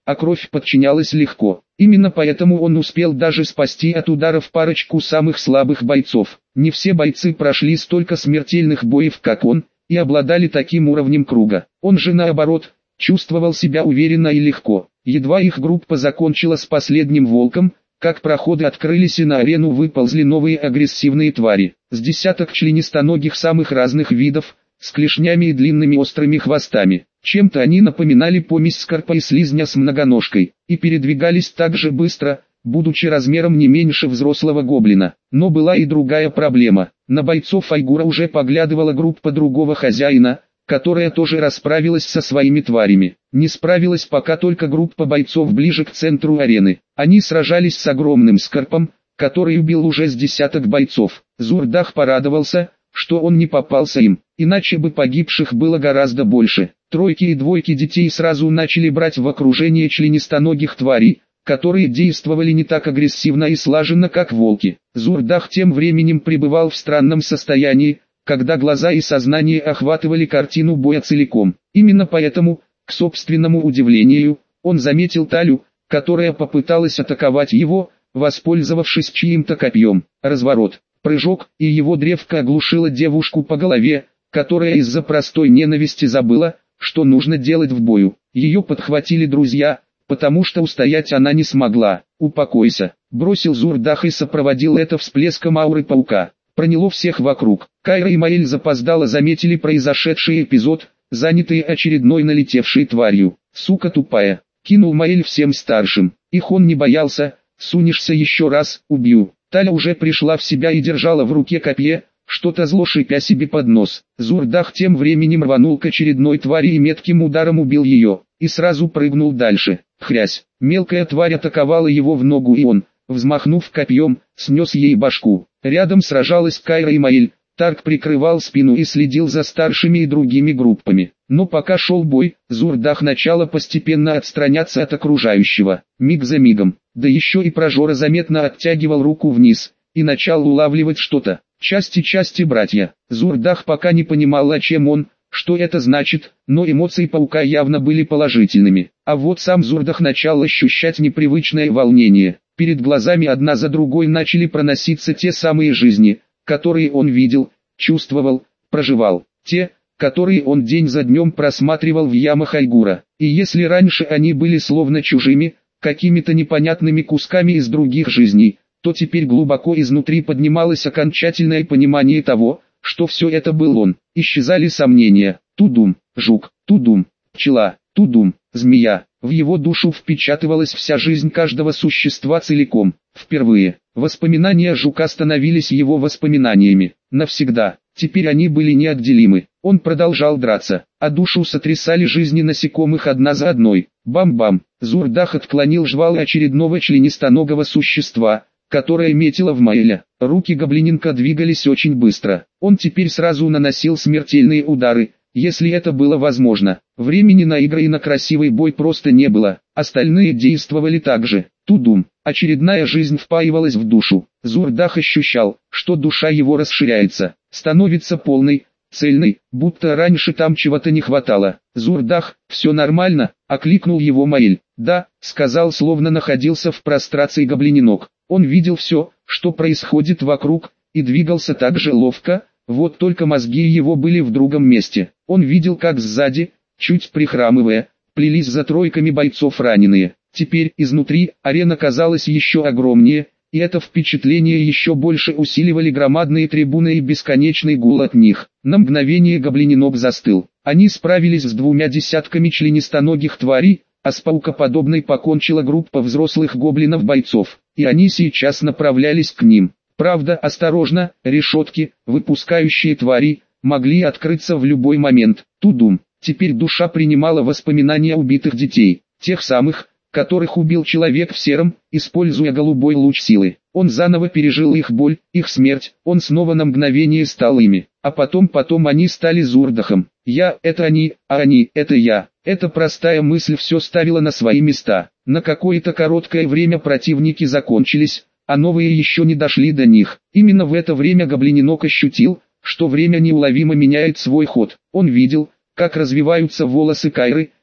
Speaker 1: а кровь подчинялась легко. Именно поэтому он успел даже спасти от ударов парочку самых слабых бойцов. Не все бойцы прошли столько смертельных боев, как он, и обладали таким уровнем круга. Он же наоборот, чувствовал себя уверенно и легко. Едва их группа закончила с последним волком, как проходы открылись и на арену выползли новые агрессивные твари. С десяток членистоногих самых разных видов, с клешнями и длинными острыми хвостами. Чем-то они напоминали помесь скорпа и слизня с многоножкой, и передвигались так же быстро, будучи размером не меньше взрослого гоблина. Но была и другая проблема. На бойцов Айгура уже поглядывала группа другого хозяина, которая тоже расправилась со своими тварями. Не справилась пока только группа бойцов ближе к центру арены. Они сражались с огромным скорпом, который убил уже с десяток бойцов. Зурдах порадовался, что он не попался им, иначе бы погибших было гораздо больше. Тройки и двойки детей сразу начали брать в окружение членистоногих тварей, которые действовали не так агрессивно и слаженно, как волки. Зурдах тем временем пребывал в странном состоянии, когда глаза и сознание охватывали картину боя целиком. Именно поэтому, к собственному удивлению, он заметил Талю, которая попыталась атаковать его, воспользовавшись чьим-то копьем. Разворот, прыжок, и его древко оглушило девушку по голове, которая из-за простой ненависти забыла, что нужно делать в бою. Ее подхватили друзья, потому что устоять она не смогла. «Упокойся», — бросил Зурдах и сопроводил это всплеском ауры паука. Проняло всех вокруг. Кайра и Маэль запоздало заметили произошедший эпизод, занятые очередной налетевшей тварью. «Сука тупая», — кинул Маэль всем старшим. Их он не боялся, сунешься еще раз, убью. Таля уже пришла в себя и держала в руке копье, что-то зло шипя себе под нос. Зурдах тем временем рванул к очередной твари и метким ударом убил ее, и сразу прыгнул дальше. Хрясь, мелкая тварь атаковала его в ногу, и он, взмахнув копьем, снес ей башку. Рядом сражалась Кайра и Маэль. Тарк прикрывал спину и следил за старшими и другими группами. Но пока шел бой, Зурдах начала постепенно отстраняться от окружающего. Миг за мигом, да еще и прожора заметно оттягивал руку вниз, и начал улавливать что-то. Части-части братья. Зурдах пока не понимал, о чем он, что это значит, но эмоции паука явно были положительными. А вот сам Зурдах начал ощущать непривычное волнение. Перед глазами одна за другой начали проноситься те самые жизни, которые он видел, чувствовал, проживал. Те, которые он день за днем просматривал в ямах Айгура. И если раньше они были словно чужими, какими-то непонятными кусками из других жизней, то теперь глубоко изнутри поднималось окончательное понимание того, что все это был он. Исчезали сомнения. Тудум, жук, тудум, пчела, тудум, змея. В его душу впечатывалась вся жизнь каждого существа целиком. Впервые, воспоминания жука становились его воспоминаниями. Навсегда. Теперь они были неотделимы. Он продолжал драться, а душу сотрясали жизни насекомых одна за одной. Бам-бам. Зурдах отклонил жвалы очередного членистоногого существа, которое метило в Маэля. Руки гоблиненка двигались очень быстро. Он теперь сразу наносил смертельные удары, если это было возможно. Времени на игры и на красивый бой просто не было. Остальные действовали так же. Тудум. Очередная жизнь впаивалась в душу. Зурдах ощущал, что душа его расширяется, становится полной, цельной, будто раньше там чего-то не хватало. «Зурдах, все нормально?» — окликнул его Маэль. «Да», — сказал, словно находился в прострации гоблиненок. Он видел все, что происходит вокруг, и двигался так же ловко, вот только мозги его были в другом месте. Он видел, как сзади, чуть прихрамывая, плелись за тройками бойцов раненые. Теперь изнутри арена казалась еще огромнее, и это впечатление еще больше усиливали громадные трибуны и бесконечный гул от них. На мгновение гоблиненок застыл. Они справились с двумя десятками членистоногих тварей, а с паукоподобной покончила группа взрослых гоблинов-бойцов, и они сейчас направлялись к ним. Правда, осторожно, решетки, выпускающие твари, могли открыться в любой момент. Тудум. Теперь душа принимала воспоминания убитых детей, тех самых, которых убил человек в сером, используя голубой луч силы. Он заново пережил их боль, их смерть, он снова на мгновение стал ими. А потом потом они стали Зурдахом. Я – это они, а они – это я. Эта простая мысль все ставила на свои места. На какое-то короткое время противники закончились, а новые еще не дошли до них. Именно в это время гоблиненок ощутил, что время неуловимо меняет свой ход. Он видел, как развиваются волосы Кайры,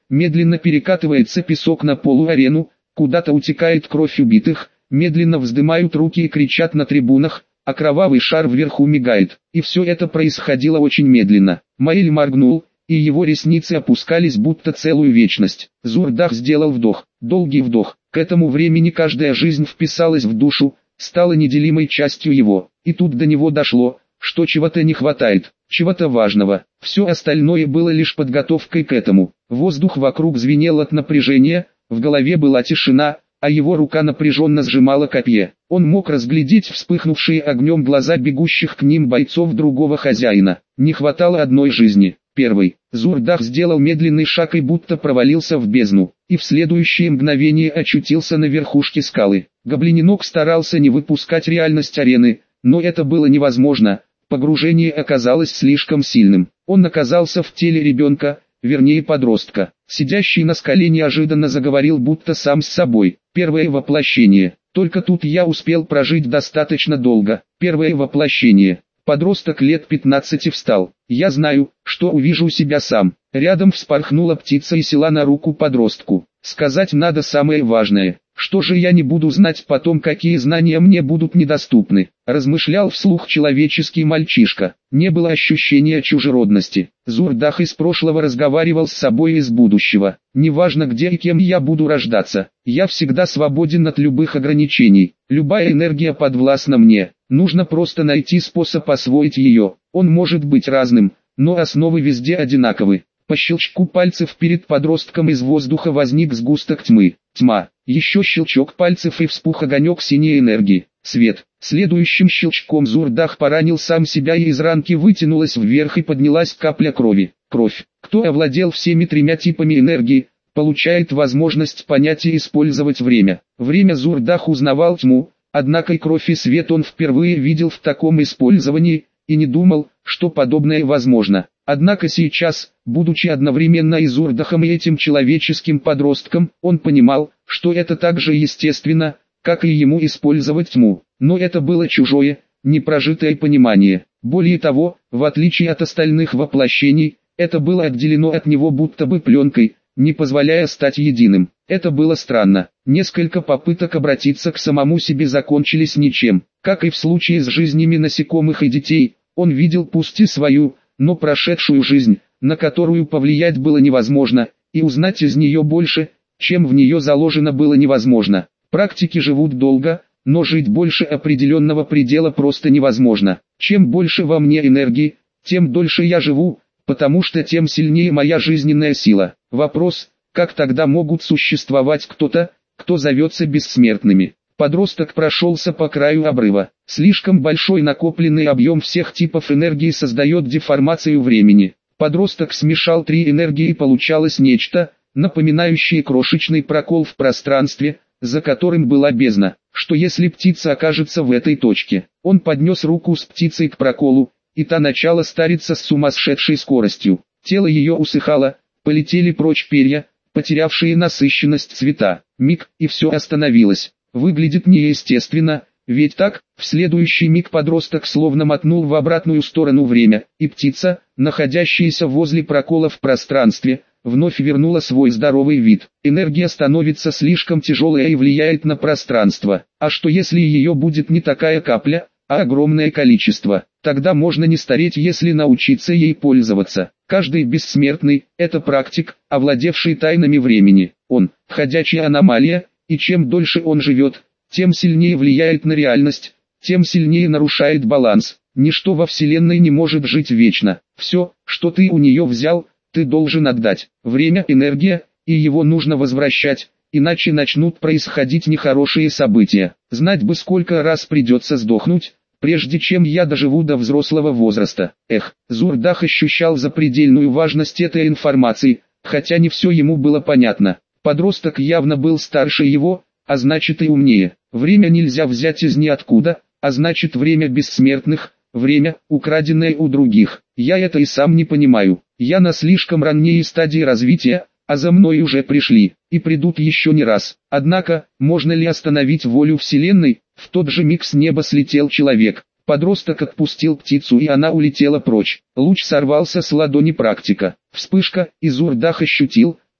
Speaker 1: медленно перекатывается песок на полуарену, куда-то утекает кровь убитых, медленно вздымают руки и кричат на трибунах, а кровавый шар вверху мигает. И все это происходило очень медленно. Маэль моргнул, и его ресницы опускались будто целую вечность. Зурдах сделал вдох, долгий вдох. К этому времени каждая жизнь вписалась в душу, стала неделимой частью его. И тут до него дошло, что чего-то не хватает, чего-то важного. Все остальное было лишь подготовкой к этому. Воздух вокруг звенел от напряжения, в голове была тишина, а его рука напряженно сжимала копье. Он мог разглядеть вспыхнувшие огнем глаза бегущих к ним бойцов другого хозяина. Не хватало одной жизни. Первый. Зурдах сделал медленный шаг и будто провалился в бездну, и в следующее мгновение очутился на верхушке скалы. Гоблининок старался не выпускать реальность арены, но это было невозможно, погружение оказалось слишком сильным. Он оказался в теле ребенка, вернее подростка. Сидящий на скале неожиданно заговорил будто сам с собой. Первое воплощение. Только тут я успел прожить достаточно долго. Первое воплощение. Подросток лет пятнадцати встал. Я знаю, что увижу себя сам. Рядом вспорхнула птица и села на руку подростку. Сказать надо самое важное. Что же я не буду знать потом, какие знания мне будут недоступны? Размышлял вслух человеческий мальчишка. Не было ощущения чужеродности. Зурдах из прошлого разговаривал с собой из будущего. Неважно где и кем я буду рождаться, я всегда свободен от любых ограничений. Любая энергия подвластна мне. Нужно просто найти способ освоить ее. Он может быть разным, но основы везде одинаковы. По щелчку пальцев перед подростком из воздуха возник сгусток тьмы. Тьма. Еще щелчок пальцев и вспух огонек синей энергии. Свет. Следующим щелчком Зурдах поранил сам себя, и из ранки вытянулась вверх и поднялась капля крови. Кровь. Кто овладел всеми тремя типами энергии, получает возможность понять и использовать время. Время Зурдах узнавал тьму, однако и кровь и свет он впервые видел в таком использовании, и не думал, что подобное возможно. Однако сейчас, будучи одновременно и Зурдахом и этим человеческим подростком, он понимал, что это так же естественно, как и ему использовать тьму. Но это было чужое, непрожитое понимание. Более того, в отличие от остальных воплощений, это было отделено от него будто бы пленкой, не позволяя стать единым. Это было странно. Несколько попыток обратиться к самому себе закончились ничем. Как и в случае с жизнями насекомых и детей, он видел пусть и свою, но прошедшую жизнь, на которую повлиять было невозможно, и узнать из нее больше, чем в нее заложено, было невозможно. Практики живут долго, но жить больше определенного предела просто невозможно. Чем больше во мне энергии, тем дольше я живу, потому что тем сильнее моя жизненная сила. Вопрос, как тогда могут существовать кто-то, кто зовется бессмертными? Подросток прошелся по краю обрыва. Слишком большой накопленный объем всех типов энергии создает деформацию времени. Подросток смешал три энергии, и получалось нечто, напоминающее крошечный прокол в пространстве, за которым была бездна. Что если птица окажется в этой точке? Он поднес руку с птицей к проколу, и та начала стариться с сумасшедшей скоростью. Тело ее усыхало, полетели прочь перья, потерявшие насыщенность цвета. Миг, и все остановилось. Выглядит неестественно, ведь так? В следующий миг подросток словно мотнул в обратную сторону время, и птица, находящаяся возле прокола в пространстве, вновь вернула свой здоровый вид. Энергия становится слишком тяжелая и влияет на пространство. А что если ее будет не такая капля, а огромное количество? Тогда можно не стареть, если научиться ей пользоваться. Каждый бессмертный – это практик, овладевший тайнами времени. Он – ходячая аномалия, и чем дольше он живет, тем сильнее влияет на реальность, тем сильнее нарушает баланс. Ничто во Вселенной не может жить вечно. Все, что ты у нее взял, ты должен отдать. Время – энергия, и его нужно возвращать, иначе начнут происходить нехорошие события. Знать бы, сколько раз придется сдохнуть, прежде чем я доживу до взрослого возраста. Эх, Зурдах ощущал запредельную важность этой информации, хотя не все ему было понятно. Подросток явно был старше его, а значит и умнее. Время нельзя взять из ниоткуда, а значит время бессмертных, время, украденное у других. Я это и сам не понимаю. Я на слишком ранней стадии развития, а за мной уже пришли, и придут еще не раз. Однако, можно ли остановить волю Вселенной? В тот же миг с неба слетел человек. Подросток отпустил птицу, и она улетела прочь. Луч сорвался с ладони практика. Вспышка, и Зурдах ощутил,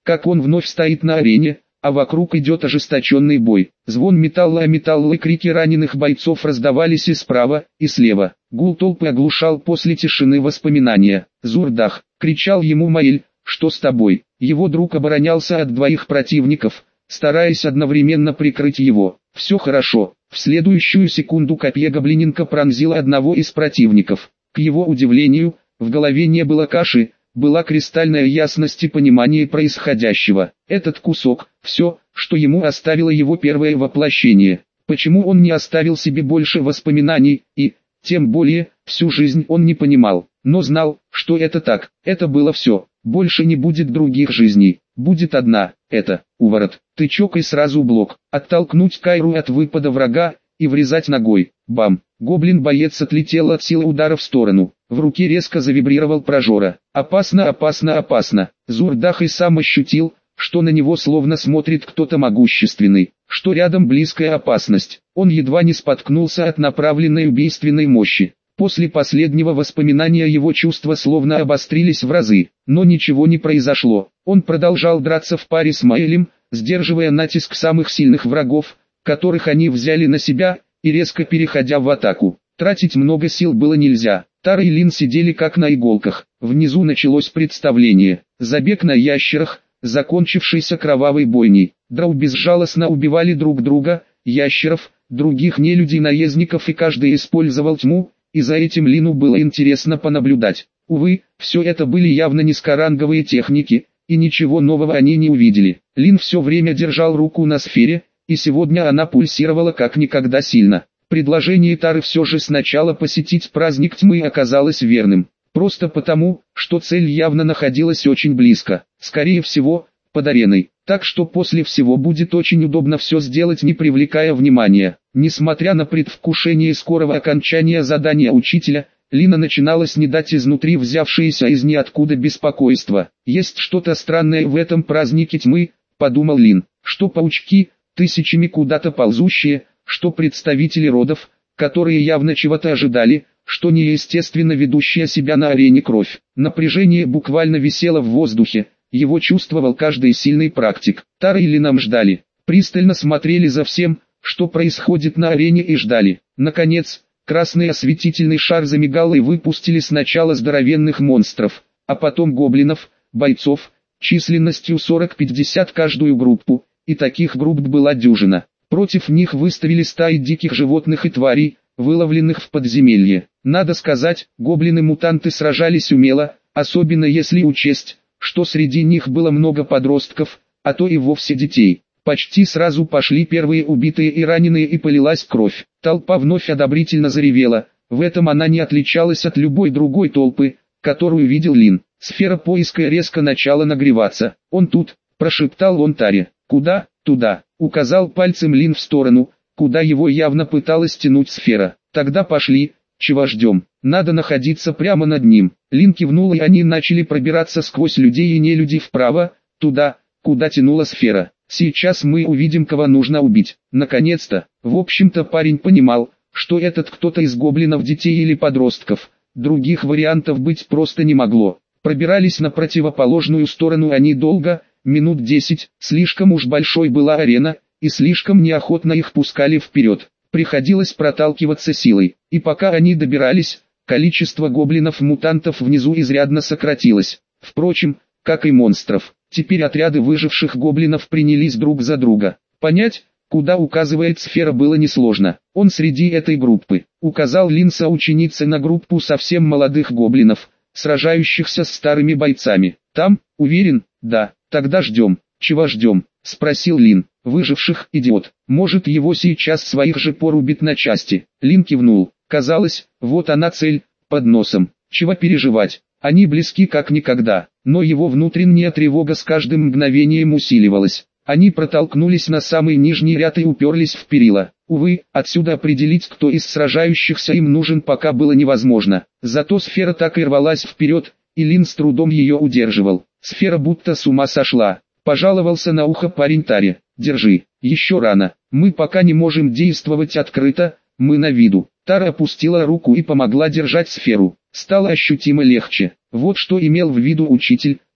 Speaker 1: как он вновь стоит на арене, а вокруг идет ожесточенный бой. Звон металла о металл и крики раненых бойцов раздавались и справа, и слева. Гул толпы оглушал после тишины воспоминания. «Зурдах!» — кричал ему Маэль, — «что с тобой?» Его друг оборонялся от двоих противников, стараясь одновременно прикрыть его. «Все хорошо». В следующую секунду копье гоблиненка пронзило одного из противников. К его удивлению, в голове не было каши, была кристальная ясность и понимание происходящего. Этот кусок – все, что ему оставило его первое воплощение. Почему он не оставил себе больше воспоминаний, и, тем более, всю жизнь он не понимал, но знал, что это так, это было все. Больше не будет других жизней, будет одна, это, уворот, тычок и сразу блок, оттолкнуть Кайру от выпада врага, и врезать ногой, бам, гоблин-боец отлетел от силы удара в сторону, в руке резко завибрировал прожора, опасно, опасно, опасно, Зурдах и сам ощутил, что на него словно смотрит кто-то могущественный, что рядом близкая опасность, он едва не споткнулся от направленной убийственной мощи. После последнего воспоминания его чувства словно обострились в разы, но ничего не произошло. Он продолжал драться в паре с Маэлем, сдерживая натиск самых сильных врагов, которых они взяли на себя, и резко переходя в атаку. Тратить много сил было нельзя. Тара и Лин сидели как на иголках. Внизу началось представление. Забег на ящерах, закончившийся кровавой бойней. Драу безжалостно убивали друг друга, ящеров, других нелюдей-наездников, и каждый использовал тьму, и за этим Лину было интересно понаблюдать. Увы, все это были явно низкоранговые техники, и ничего нового они не увидели. Лин все время держал руку на сфере, и сегодня она пульсировала как никогда сильно. Предложение Тары все же сначала посетить праздник тьмы оказалось верным. Просто потому, что цель явно находилась очень близко, скорее всего, под ареной. Так что после всего будет очень удобно все сделать, не привлекая внимания. Несмотря на предвкушение скорого окончания задания учителя, Лина начинала снедать изнутри взявшееся из ниоткуда беспокойство. Есть что-то странное в этом празднике тьмы, подумал Лин, что паучки, тысячами куда-то ползущие, что представители родов, которые явно чего-то ожидали, что неестественно ведущая себя на арене кровь. Напряжение буквально висело в воздухе, его чувствовал каждый сильный практик. Тара и Линам ждали, пристально смотрели за всем, что происходит на арене, и ждали. Наконец, красный осветительный шар замигал, и выпустили сначала здоровенных монстров, а потом гоблинов, бойцов, численностью сорок-пятьдесят каждую группу, и таких групп была дюжина. Против них выставили стаи диких животных и тварей, выловленных в подземелье. Надо сказать, гоблины-мутанты сражались умело, особенно если учесть, что среди них было много подростков, а то и вовсе детей. Почти сразу пошли первые убитые и раненые, и полилась кровь. Толпа вновь одобрительно заревела, в этом она не отличалась от любой другой толпы, которую видел Лин. Сфера поиска резко начала нагреваться. «Он тут», – прошептал он Таре. «Куда?» «Туда», – указал пальцем Лин в сторону, куда его явно пыталась тянуть сфера. «Тогда пошли, чего ждем? Надо находиться прямо над ним». Лин кивнул, и они начали пробираться сквозь людей и нелюдей вправо, туда, куда тянула сфера. «Сейчас мы увидим, кого нужно убить». Наконец-то, в общем-то парень понимал, что этот кто-то из гоблинов, детей или подростков. Других вариантов быть просто не могло. Пробирались на противоположную сторону они долго, минут десять, слишком уж большой была арена, и слишком неохотно их пускали вперед. Приходилось проталкиваться силой, и пока они добирались, количество гоблинов-мутантов внизу изрядно сократилось. Впрочем, как и монстров, теперь отряды выживших гоблинов принялись друг за друга. Понять, куда указывает сфера, было несложно. Он среди этой группы. Указал Лин соученице на группу совсем молодых гоблинов, сражающихся с старыми бойцами. «Там, уверен?» «Да, тогда ждем». «Чего ждем?» — спросил Лин. «Выживших, идиот. Может, его сейчас своих же порубит на части». Лин кивнул. Казалось, вот она цель, под носом. Чего переживать? Они близки как никогда. Но его внутренняя тревога с каждым мгновением усиливалась. Они протолкнулись на самый нижний ряд и уперлись в перила. Увы, отсюда определить, кто из сражающихся им нужен, пока было невозможно. Зато сфера так и рвалась вперед, и Лин с трудом ее удерживал. Сфера будто с ума сошла. Пожаловался на ухо парень Таре. «Держи, еще рано. Мы пока не можем действовать открыто, мы на виду». Тара опустила руку и помогла держать сферу. Стало ощутимо легче. Вот что имел в виду учитель,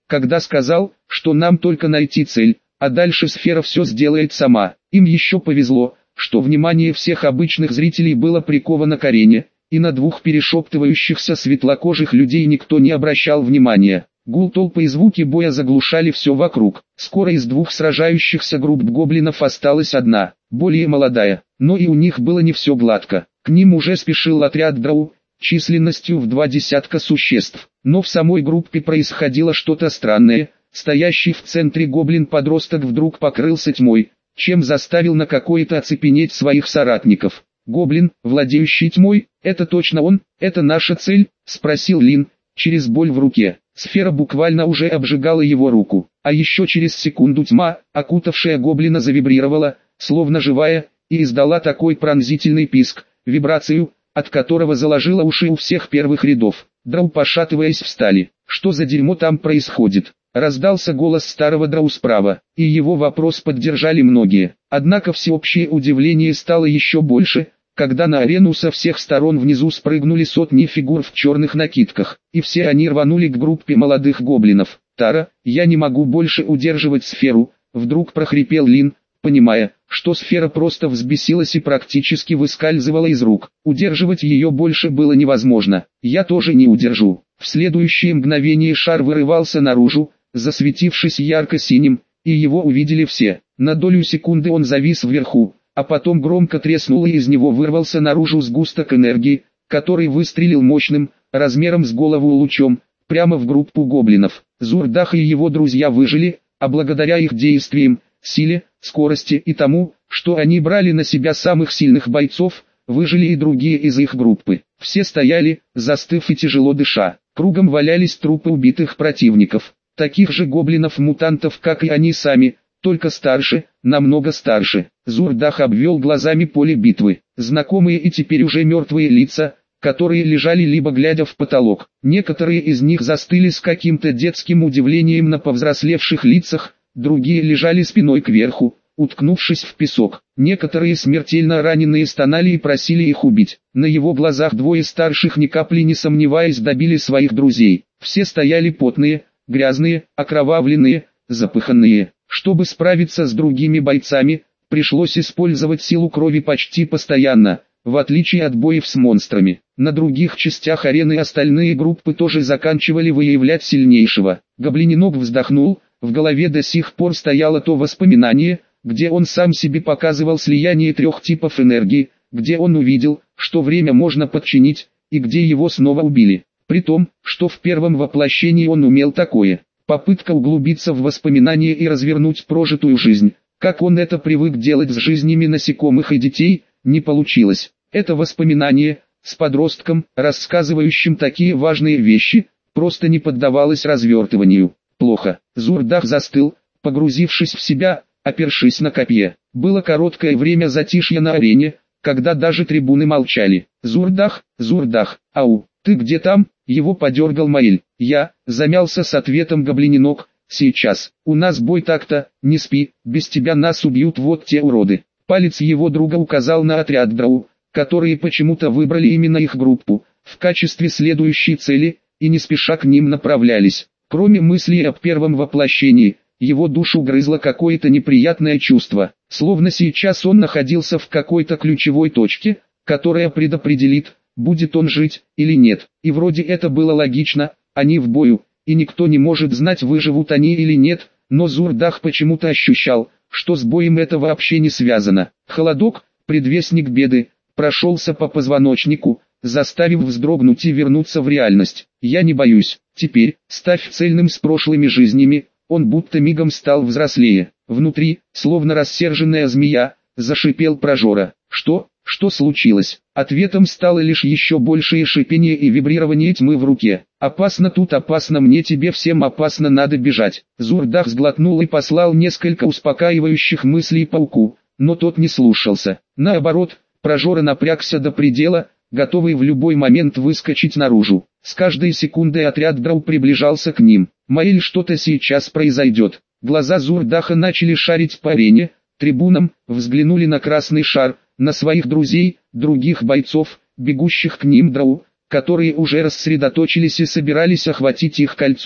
Speaker 1: когда сказал, что нам только найти цель, а дальше сфера все сделает сама. Им еще повезло, что внимание всех обычных зрителей было приковано к арене, и на двух перешептывающихся светлокожих людей никто не обращал внимания. Гул толпы и звуки боя заглушали все вокруг. Скоро из двух сражающихся групп гоблинов осталась одна, более молодая, но и у них было не все гладко. К ним уже спешил отряд Драу, численностью в два десятка существ. Но в самой группе происходило что-то странное. Стоящий в центре гоблин-подросток вдруг покрылся тьмой, чем заставил на какое-то оцепенеть своих соратников. «Гоблин, владеющий тьмой, это точно он, это наша цель?» — спросил Лин, через боль в руке. Сфера буквально уже обжигала его руку, а еще через секунду тьма, окутавшая гоблина, завибрировала, словно живая, и издала такой пронзительный писк, вибрацию, от которого заложило уши у всех первых рядов. Драу, пошатываясь, встали. «Что за дерьмо там происходит?» Раздался голос старого Драу справа, и его вопрос поддержали многие. Однако всеобщее удивление стало еще больше, когда на арену со всех сторон внизу спрыгнули сотни фигур в черных накидках, и все они рванули к группе молодых гоблинов. «Тара, я не могу больше удерживать сферу», — вдруг прохрипел Лин, понимая, что сфера просто взбесилась и практически выскальзывала из рук. Удерживать ее больше было невозможно. «Я тоже не удержу». В следующее мгновение шар вырывался наружу, засветившись ярко-синим, и его увидели все. На долю секунды он завис вверху, а потом громко треснул, и из него вырвался наружу сгусток энергии, который выстрелил мощным, размером с голову лучом, прямо в группу гоблинов. Зурдах и его друзья выжили, а благодаря их действиям, силе, скорости и тому, что они брали на себя самых сильных бойцов, выжили и другие из их группы. Все стояли, застыв и тяжело дыша. Кругом валялись трупы убитых противников, таких же гоблинов-мутантов, как и они сами, только старше, намного старше. Зурдах обвел глазами поле битвы. Знакомые и теперь уже мертвые лица, которые лежали либо глядя в потолок. Некоторые из них застыли с каким-то детским удивлением на повзрослевших лицах, другие лежали спиной кверху, уткнувшись в песок. Некоторые смертельно раненые стонали и просили их убить. На его глазах двое старших, ни капли не сомневаясь, добили своих друзей. Все стояли потные, грязные, окровавленные, запыханные. Чтобы справиться с другими бойцами, пришлось использовать силу крови почти постоянно, в отличие от боев с монстрами. На других частях арены остальные группы тоже заканчивали выявлять сильнейшего. Гоблиненок вздохнул, в голове до сих пор стояло то воспоминание, где он сам себе показывал слияние трех типов энергии, где он увидел, что время можно подчинить, и где его снова убили. При том, что в первом воплощении он умел такое. Попытка углубиться в воспоминания и развернуть прожитую жизнь, как он это привык делать с жизнями насекомых и детей, не получилось. Это воспоминание, с подростком, рассказывающим такие важные вещи, просто не поддавалось развертыванию. Плохо. Зурдах застыл, погрузившись в себя, опершись на копье. Было короткое время затишья на арене, когда даже трибуны молчали. «Зурдах, Зурдах, ау, ты где там?» Его подергал Маэль. «Я», замялся с ответом гоблиненок, «сейчас. У нас бой так-то, не спи, без тебя нас убьют вот те уроды». Палец его друга указал на отряд Драу, которые почему-то выбрали именно их группу, в качестве следующей цели, и не спеша к ним направлялись. Кроме мыслей об первом воплощении, его душу грызло какое-то неприятное чувство, словно сейчас он находился в какой-то ключевой точке, которая предопределит, будет он жить или нет. И вроде это было логично, они в бою, и никто не может знать, выживут они или нет, но Зурдах почему-то ощущал, что с боем это вообще не связано. Холодок, предвестник беды, прошелся по позвоночнику, заставив вздрогнуть и вернуться в реальность. «Я не боюсь. Теперь, став цельным с прошлыми жизнями», он будто мигом стал взрослее. Внутри, словно рассерженная змея, зашипел Прожора. «Что? Что случилось?» Ответом стало лишь еще большее шипение и вибрирование тьмы в руке. «Опасно тут, опасно мне, тебе всем опасно, надо бежать». Зурдах сглотнул и послал несколько успокаивающих мыслей пауку, но тот не слушался. Наоборот, Прожора напрягся до предела, готовый в любой момент выскочить наружу. С каждой секундой отряд Драу приближался к ним. «Маэль, что-то сейчас произойдет». Глаза Зурдаха начали шарить по арене, трибунам, взглянули на красный шар, на своих друзей, других бойцов, бегущих к ним Драу, которые уже рассредоточились и собирались охватить их кольцом.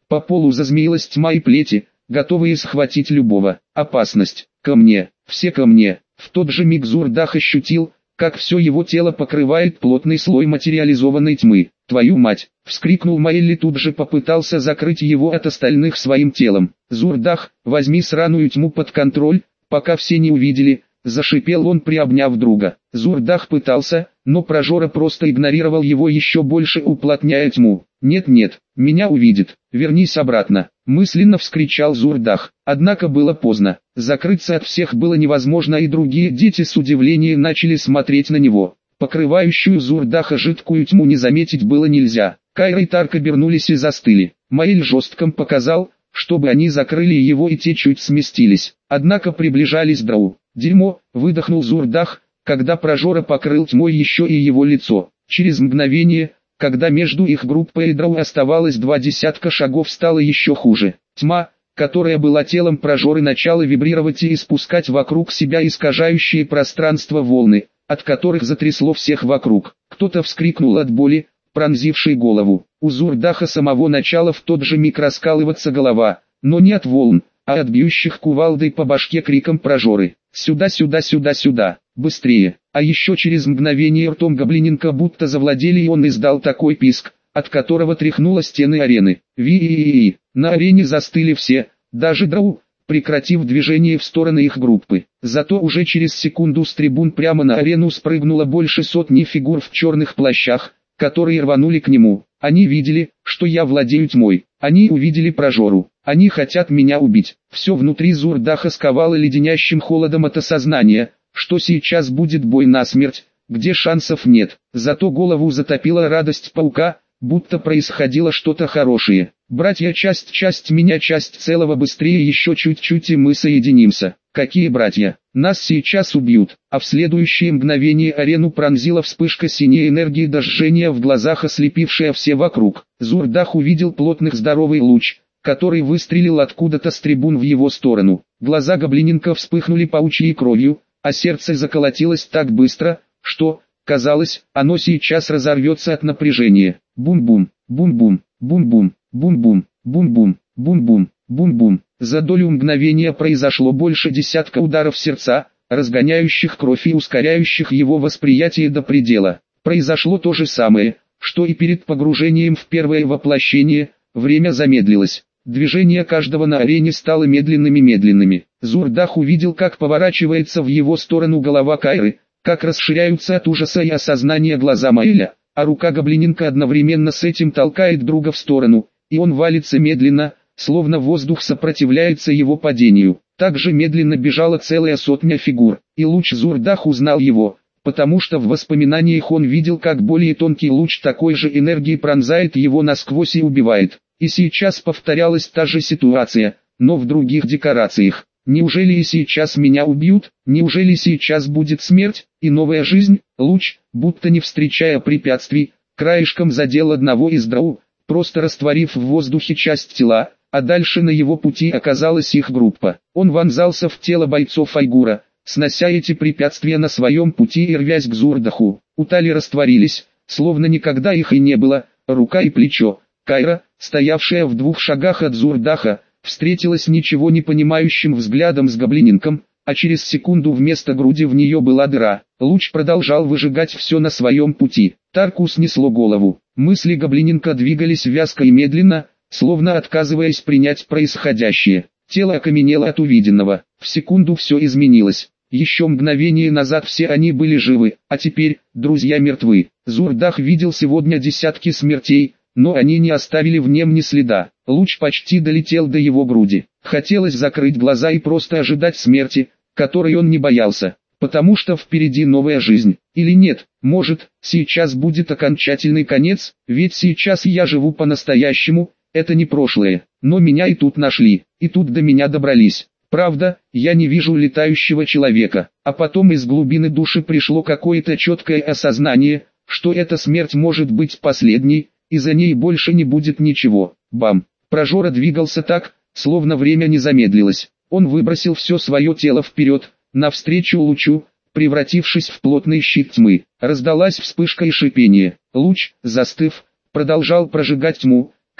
Speaker 1: По полу зазмеилась тьма и плети, готовые схватить любого. Опасность. Ко мне. Все ко мне. В тот же миг Зурдах ощутил, как все его тело покрывает плотный слой материализованной тьмы. «Твою мать!» — вскрикнул Маэлли, тут же попытался закрыть его от остальных своим телом. «Зурдах, возьми сраную тьму под контроль, пока все не увидели», — зашипел он, приобняв друга. Зурдах пытался, но Прожора просто игнорировал его, еще больше уплотняя тьму. «Нет-нет, меня увидит, вернись обратно», — мысленно вскричал Зурдах. Однако было поздно, закрыться от всех было невозможно, и другие дети с удивлением начали смотреть на него. Покрывающую Зурдаха жидкую тьму не заметить было нельзя. Кайра и Тарк обернулись и застыли. Маэль жестком показал, чтобы они закрыли его, и те чуть сместились. Однако приближались Драу. «Дерьмо!» — выдохнул Зурдах, когда Прожора покрыл тьмой еще и его лицо. Через мгновение, когда между их группой и Драу оставалось два десятка шагов, стало еще хуже. Тьма, которая была телом Прожоры, начала вибрировать и испускать вокруг себя искажающие пространство волны, от которых затрясло всех вокруг. Кто-то вскрикнул от боли, пронзившей голову. У Зурдаха самого начала в тот же миг раскалываться голова, но не от волн, а от бьющих кувалдой по башке криком Прожоры. «Сюда, сюда, сюда, сюда! Быстрее!» А еще через мгновение ртом гоблиненка будто завладели, и он издал такой писк, от которого тряхнуло стены арены. Ви-и-и-и! На арене застыли все, даже Драу, прекратив движение в стороны их группы. Зато уже через секунду с трибун прямо на арену спрыгнуло больше сотни фигур в черных плащах, которые рванули к нему. Они видели, что я владею тьмой. Они увидели Прожору. Они хотят меня убить. Все внутри Зурдаха сковало леденящим холодом от осознания, что сейчас будет бой насмерть, где шансов нет. Зато голову затопила радость паука, будто происходило что-то хорошее. «Братья, часть, часть меня, часть целого, быстрее, еще чуть-чуть и мы соединимся». «Какие братья? Нас сейчас убьют». А в следующее мгновение арену пронзила вспышка синей энергии до жжения в глазах, ослепившая все вокруг. Зурдах увидел плотный здоровый луч, который выстрелил откуда-то с трибун в его сторону. Глаза гоблиненка вспыхнули паучьей кровью, а сердце заколотилось так быстро, что, казалось, оно сейчас разорвется от напряжения. Бум-бум, бум-бум, бум-бум, бум-бум, бум-бум, бум-бум, бум-бум. За долю мгновения произошло больше десятка ударов сердца, разгоняющих кровь и ускоряющих его восприятие до предела. Произошло то же самое, что и перед погружением в первое воплощение. Время замедлилось. Движения каждого на арене стало медленными-медленными. Зурдах увидел, как поворачивается в его сторону голова Кайры, как расширяются от ужаса и осознания глаза Маэля, а рука гоблиненка одновременно с этим толкает друга в сторону, и он валится медленно, словно воздух сопротивляется его падению. Также медленно бежала целая сотня фигур, и луч Зурдах узнал его, потому что в воспоминаниях он видел, как более тонкий луч такой же энергии пронзает его насквозь и убивает. И сейчас повторялась та же ситуация, но в других декорациях. Неужели и сейчас меня убьют? Неужели сейчас будет смерть и новая жизнь? Луч, будто не встречая препятствий, краешком задел одного из Драу, просто растворив в воздухе часть тела, а дальше на его пути оказалась их группа. Он вонзался в тело бойцов Айгура, снося эти препятствия на своем пути и рвясь к Зурдаху. Утали растворились, словно никогда их и не было, рука и плечо. Кайра, стоявшая в двух шагах от Зурдаха, встретилась ничего не понимающим взглядом с гоблиненком, а через секунду вместо груди в нее была дыра. Луч продолжал выжигать все на своем пути. Тарку снесло голову. Мысли гоблиненка двигались вязко и медленно, словно отказываясь принять происходящее. Тело окаменело от увиденного. В секунду все изменилось. Еще мгновение назад все они были живы, а теперь, друзья, мертвы. Зурдах видел сегодня десятки смертей, но они не оставили в нем ни следа. Луч почти долетел до его груди. Хотелось закрыть глаза и просто ожидать смерти, которой он не боялся, потому что впереди новая жизнь. Или нет, может, сейчас будет окончательный конец, ведь сейчас я живу по-настоящему, это не прошлое, но меня и тут нашли, и тут до меня добрались. Правда, я не вижу летающего человека, а потом из глубины души пришло какое-то четкое осознание, что эта смерть может быть последней, и за ней больше не будет ничего. Бам! Прожора двигался так, словно время не замедлилось. Он выбросил все свое тело вперед, навстречу лучу, превратившись в плотный щит тьмы. Раздалась вспышка и шипение. Луч, застыв, продолжал прожигать тьму,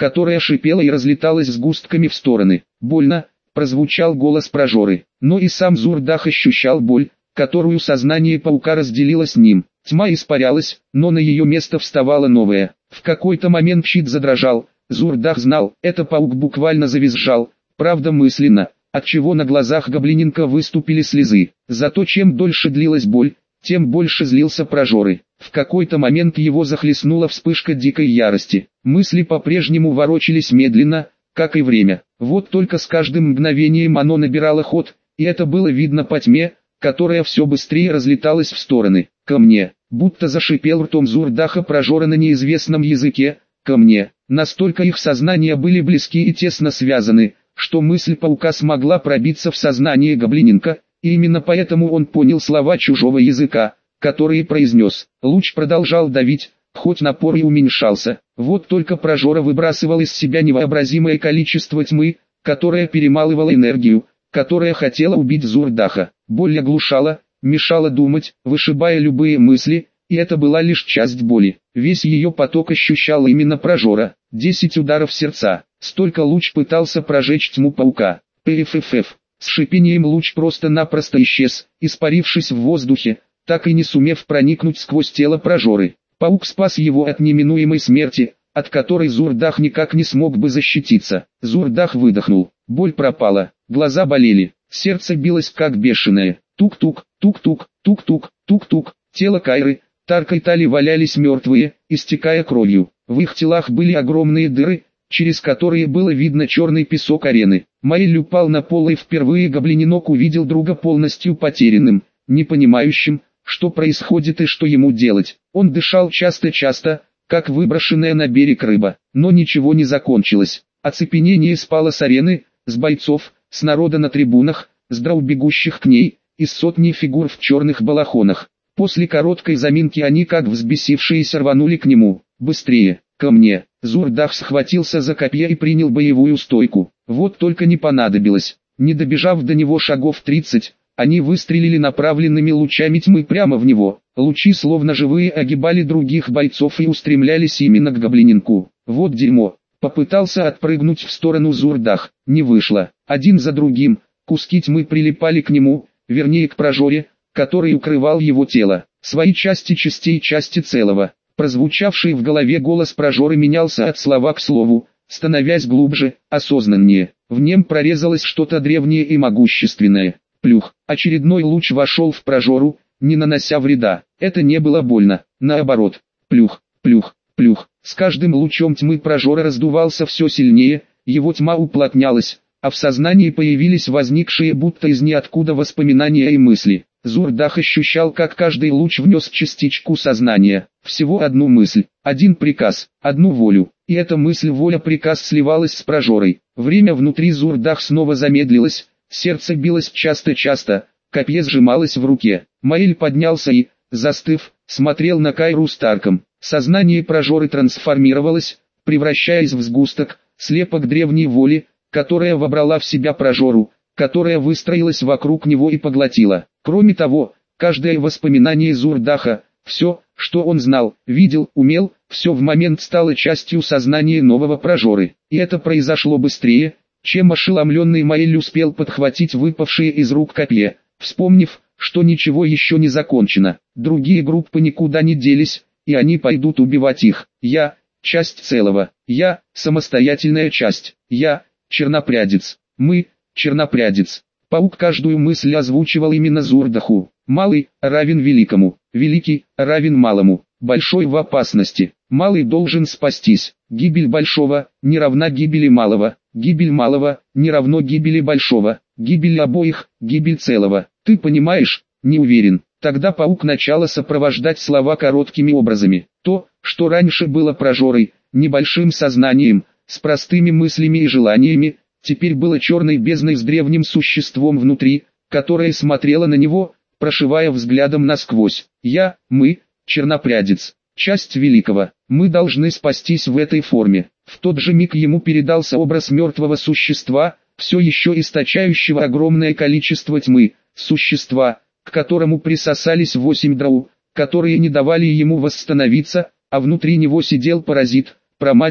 Speaker 1: которая шипела и разлеталась сгустками в стороны. «Больно», — прозвучал голос прожоры. Но и сам Зурдах ощущал боль, которую сознание паука разделило с ним. Тьма испарялась, но на ее место вставала новая. В какой-то момент щит задрожал. Зурдах знал, это паук буквально завизжал, правда мысленно, отчего на глазах гоблиненка выступили слезы. Зато чем дольше длилась боль, тем больше злился прожоры. В какой-то момент его захлестнула вспышка дикой ярости. Мысли по-прежнему ворочались медленно, как и время. Вот только с каждым мгновением оно набирало ход, и это было видно по тьме, которая все быстрее разлеталась в стороны. «Ко мне!» Будто зашипел ртом Зурдаха прожора на неизвестном языке. «Ко мне!» Настолько их сознания были близки и тесно связаны, что мысль паука смогла пробиться в сознание гоблиненка, и именно поэтому он понял слова чужого языка, которые произнес. Луч продолжал давить, хоть напор и уменьшался. Вот только прожора выбрасывал из себя невообразимое количество тьмы, которая перемалывала энергию, которая хотела убить Зурдаха. Боль оглушала, мешала думать, вышибая любые мысли, и это была лишь часть боли. Весь ее поток ощущал именно прожора. Десять ударов сердца. Столько луч пытался прожечь тьму паука. Пффф. С шипением луч просто-напросто исчез, испарившись в воздухе, так и не сумев проникнуть сквозь тело прожоры. Паук спас его от неминуемой смерти, от которой Зурдах никак не смог бы защититься. Зурдах выдохнул. Боль пропала, глаза болели, сердце билось как бешеное. Тук-тук, тук-тук, тук-тук, тук-тук. Тело Кайры, Тарка и Тали валялись мертвые, истекая кровью. В их телах были огромные дыры, через которые было видно черный песок арены. Маэль упал на пол, и впервые гоблиненок увидел друга полностью потерянным, не понимающим, что происходит и что ему делать. Он дышал часто-часто, как выброшенная на берег рыба, но ничего не закончилось. Оцепенение спало с арены, с бойцов, с народа на трибунах, с драу бегущих к ней, из сотни фигур в черных балахонах. После короткой заминки они, как взбесившиеся, рванули к нему. «Быстрее, ко мне!» Зурдах схватился за копье и принял боевую стойку. Вот только не понадобилось. Не добежав до него шагов тридцать, они выстрелили направленными лучами тьмы прямо в него. Лучи, словно живые, огибали других бойцов и устремлялись именно к гоблиненку. Вот дерьмо. Попытался отпрыгнуть в сторону Зурдах. Не вышло. Один за другим, куски тьмы прилипали к нему, вернее к прожоре, который укрывал его тело. Свои части частей части целого. Прозвучавший в голове голос прожоры менялся от слова к слову, становясь глубже, осознаннее. В нем прорезалось что-то древнее и могущественное. Плюх. Очередной луч вошел в прожору, не нанося вреда. Это не было больно. Наоборот. Плюх, плюх, плюх. С каждым лучом тьмы прожора раздувался все сильнее, его тьма уплотнялась, а в сознании появились возникшие будто из ниоткуда воспоминания и мысли. Зурдах ощущал, как каждый луч внес частичку сознания, всего одну мысль, один приказ, одну волю, и эта мысль-воля-приказ сливалась с прожорой. Время внутри Зурдах снова замедлилось, сердце билось часто-часто, копье сжималось в руке. Маэль поднялся и, застыв, смотрел на Кайру с Тарком. Сознание прожоры трансформировалось, превращаясь в сгусток, слепок древней воли, которая вобрала в себя прожору, которая выстроилась вокруг него и поглотила. Кроме того, каждое воспоминание Зурдаха, все, что он знал, видел, умел, все в момент стало частью сознания нового прожоры. И это произошло быстрее, чем ошеломленный Маэль успел подхватить выпавшие из рук копье, вспомнив, что ничего еще не закончено. Другие группы никуда не делись, и они пойдут убивать их. Я – часть целого. Я – самостоятельная часть. Я – чернопрядец. Мы – чернопрядец. Паук каждую мысль озвучивал именно Зурдаху. Малый равен великому, великий равен малому, большой в опасности. Малый должен спастись. Гибель большого не равна гибели малого. Гибель малого не равно гибели большого. Гибель обоих – гибель целого. Ты понимаешь? Не уверен. Тогда паук начало сопровождать слова короткими образами. То, что раньше было прожорой, небольшим сознанием, с простыми мыслями и желаниями, теперь было черной бездной с древним существом внутри, которое смотрело на него, прошивая взглядом насквозь. Я, мы, чернопрядец, часть великого. Мы должны спастись в этой форме. В тот же миг ему передался образ мертвого существа, все еще источающего огромное количество тьмы, существа, к которому присосались восемь драу, которые не давали ему восстановиться, а внутри него сидел паразит, проматерь,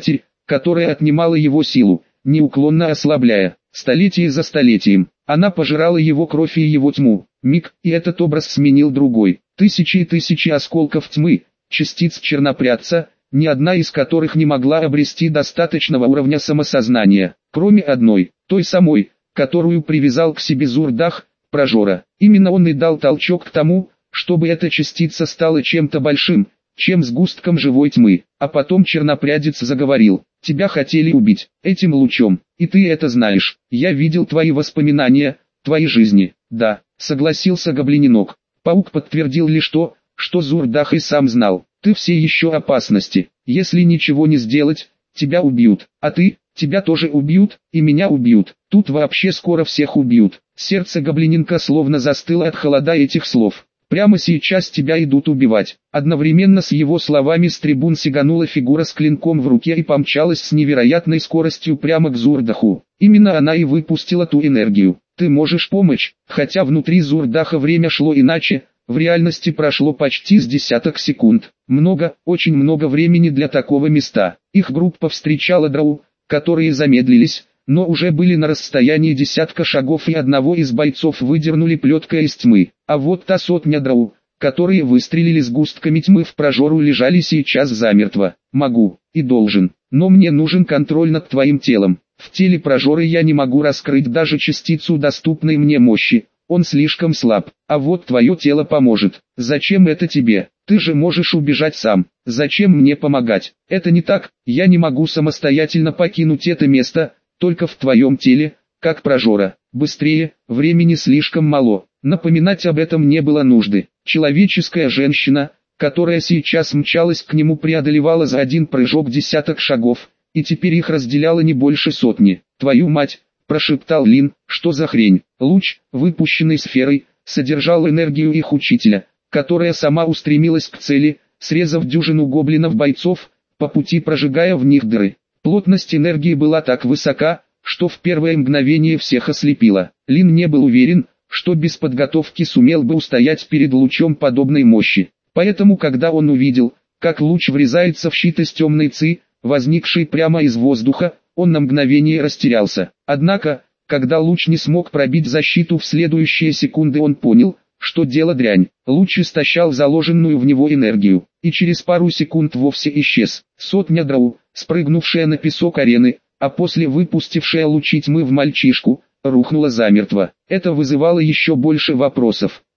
Speaker 1: которая отнимала его силу, неуклонно ослабляя, столетие за столетием. Она пожирала его кровь и его тьму. Миг, и этот образ сменил другой. Тысячи и тысячи осколков тьмы, частиц чернопрядца, ни одна из которых не могла обрести достаточного уровня самосознания, кроме одной, той самой, которую привязал к себе Зурдах, прожора. Именно он и дал толчок к тому, чтобы эта частица стала чем-то большим, чем сгустком живой тьмы. А потом чернопрядец заговорил: «Тебя хотели убить, этим лучом, и ты это знаешь. Я видел твои воспоминания, твои жизни». «Да», согласился Гоблиненок. Паук подтвердил лишь то, что Зурдах и сам знал. «Ты все еще опасности. Если ничего не сделать, тебя убьют. А ты, тебя тоже убьют, и меня убьют. Тут вообще скоро всех убьют». Сердце Гоблиненка словно застыло от холода этих слов. «Прямо сейчас тебя идут убивать». Одновременно с его словами с трибун сиганула фигура с клинком в руке и помчалась с невероятной скоростью прямо к Зурдаху. Именно она и выпустила ту энергию. «Ты можешь помочь», хотя внутри Зурдаха время шло иначе, в реальности прошло почти с десяток секунд. Много, очень много времени для такого места. Их группа встречала дроу, которые замедлились, но уже были на расстоянии десятка шагов, и одного из бойцов выдернули плеткой из тьмы. А вот та сотня дроу, которые выстрелили сгустками тьмы в прожору, лежали сейчас замертво. «Могу, и должен, но мне нужен контроль над твоим телом. В теле прожоры я не могу раскрыть даже частицу доступной мне мощи, он слишком слаб, а вот твое тело поможет. Зачем это тебе? Ты же можешь убежать сам. Зачем мне помогать? Это не так, я не могу самостоятельно покинуть это место, только в твоем теле, как прожора. Быстрее, времени слишком мало». Напоминать об этом не было нужды. Человеческая женщина, которая сейчас мчалась к нему, преодолевала за один прыжок десяток шагов, и теперь их разделяло не больше сотни. «Твою мать!» – прошептал Лин. «Что за хрень?» Луч, выпущенный сферой, содержал энергию их учителя, которая сама устремилась к цели, срезав дюжину гоблинов-бойцов, по пути прожигая в них дыры. Плотность энергии была так высока, что в первое мгновение всех ослепила. Лин не был уверен, что без подготовки сумел бы устоять перед лучом подобной мощи. Поэтому когда он увидел, как луч врезается в щит из темной ци, возникший прямо из воздуха, он на мгновение растерялся. Однако, когда луч не смог пробить защиту в следующие секунды, он понял, что дело дрянь. Луч истощал заложенную в него энергию, и через пару секунд вовсе исчез. Сотня дроу, спрыгнувшая на песок арены, а после выпустившая лучи тьмы в мальчишку, рухнула замертво. Это вызывало еще больше вопросов.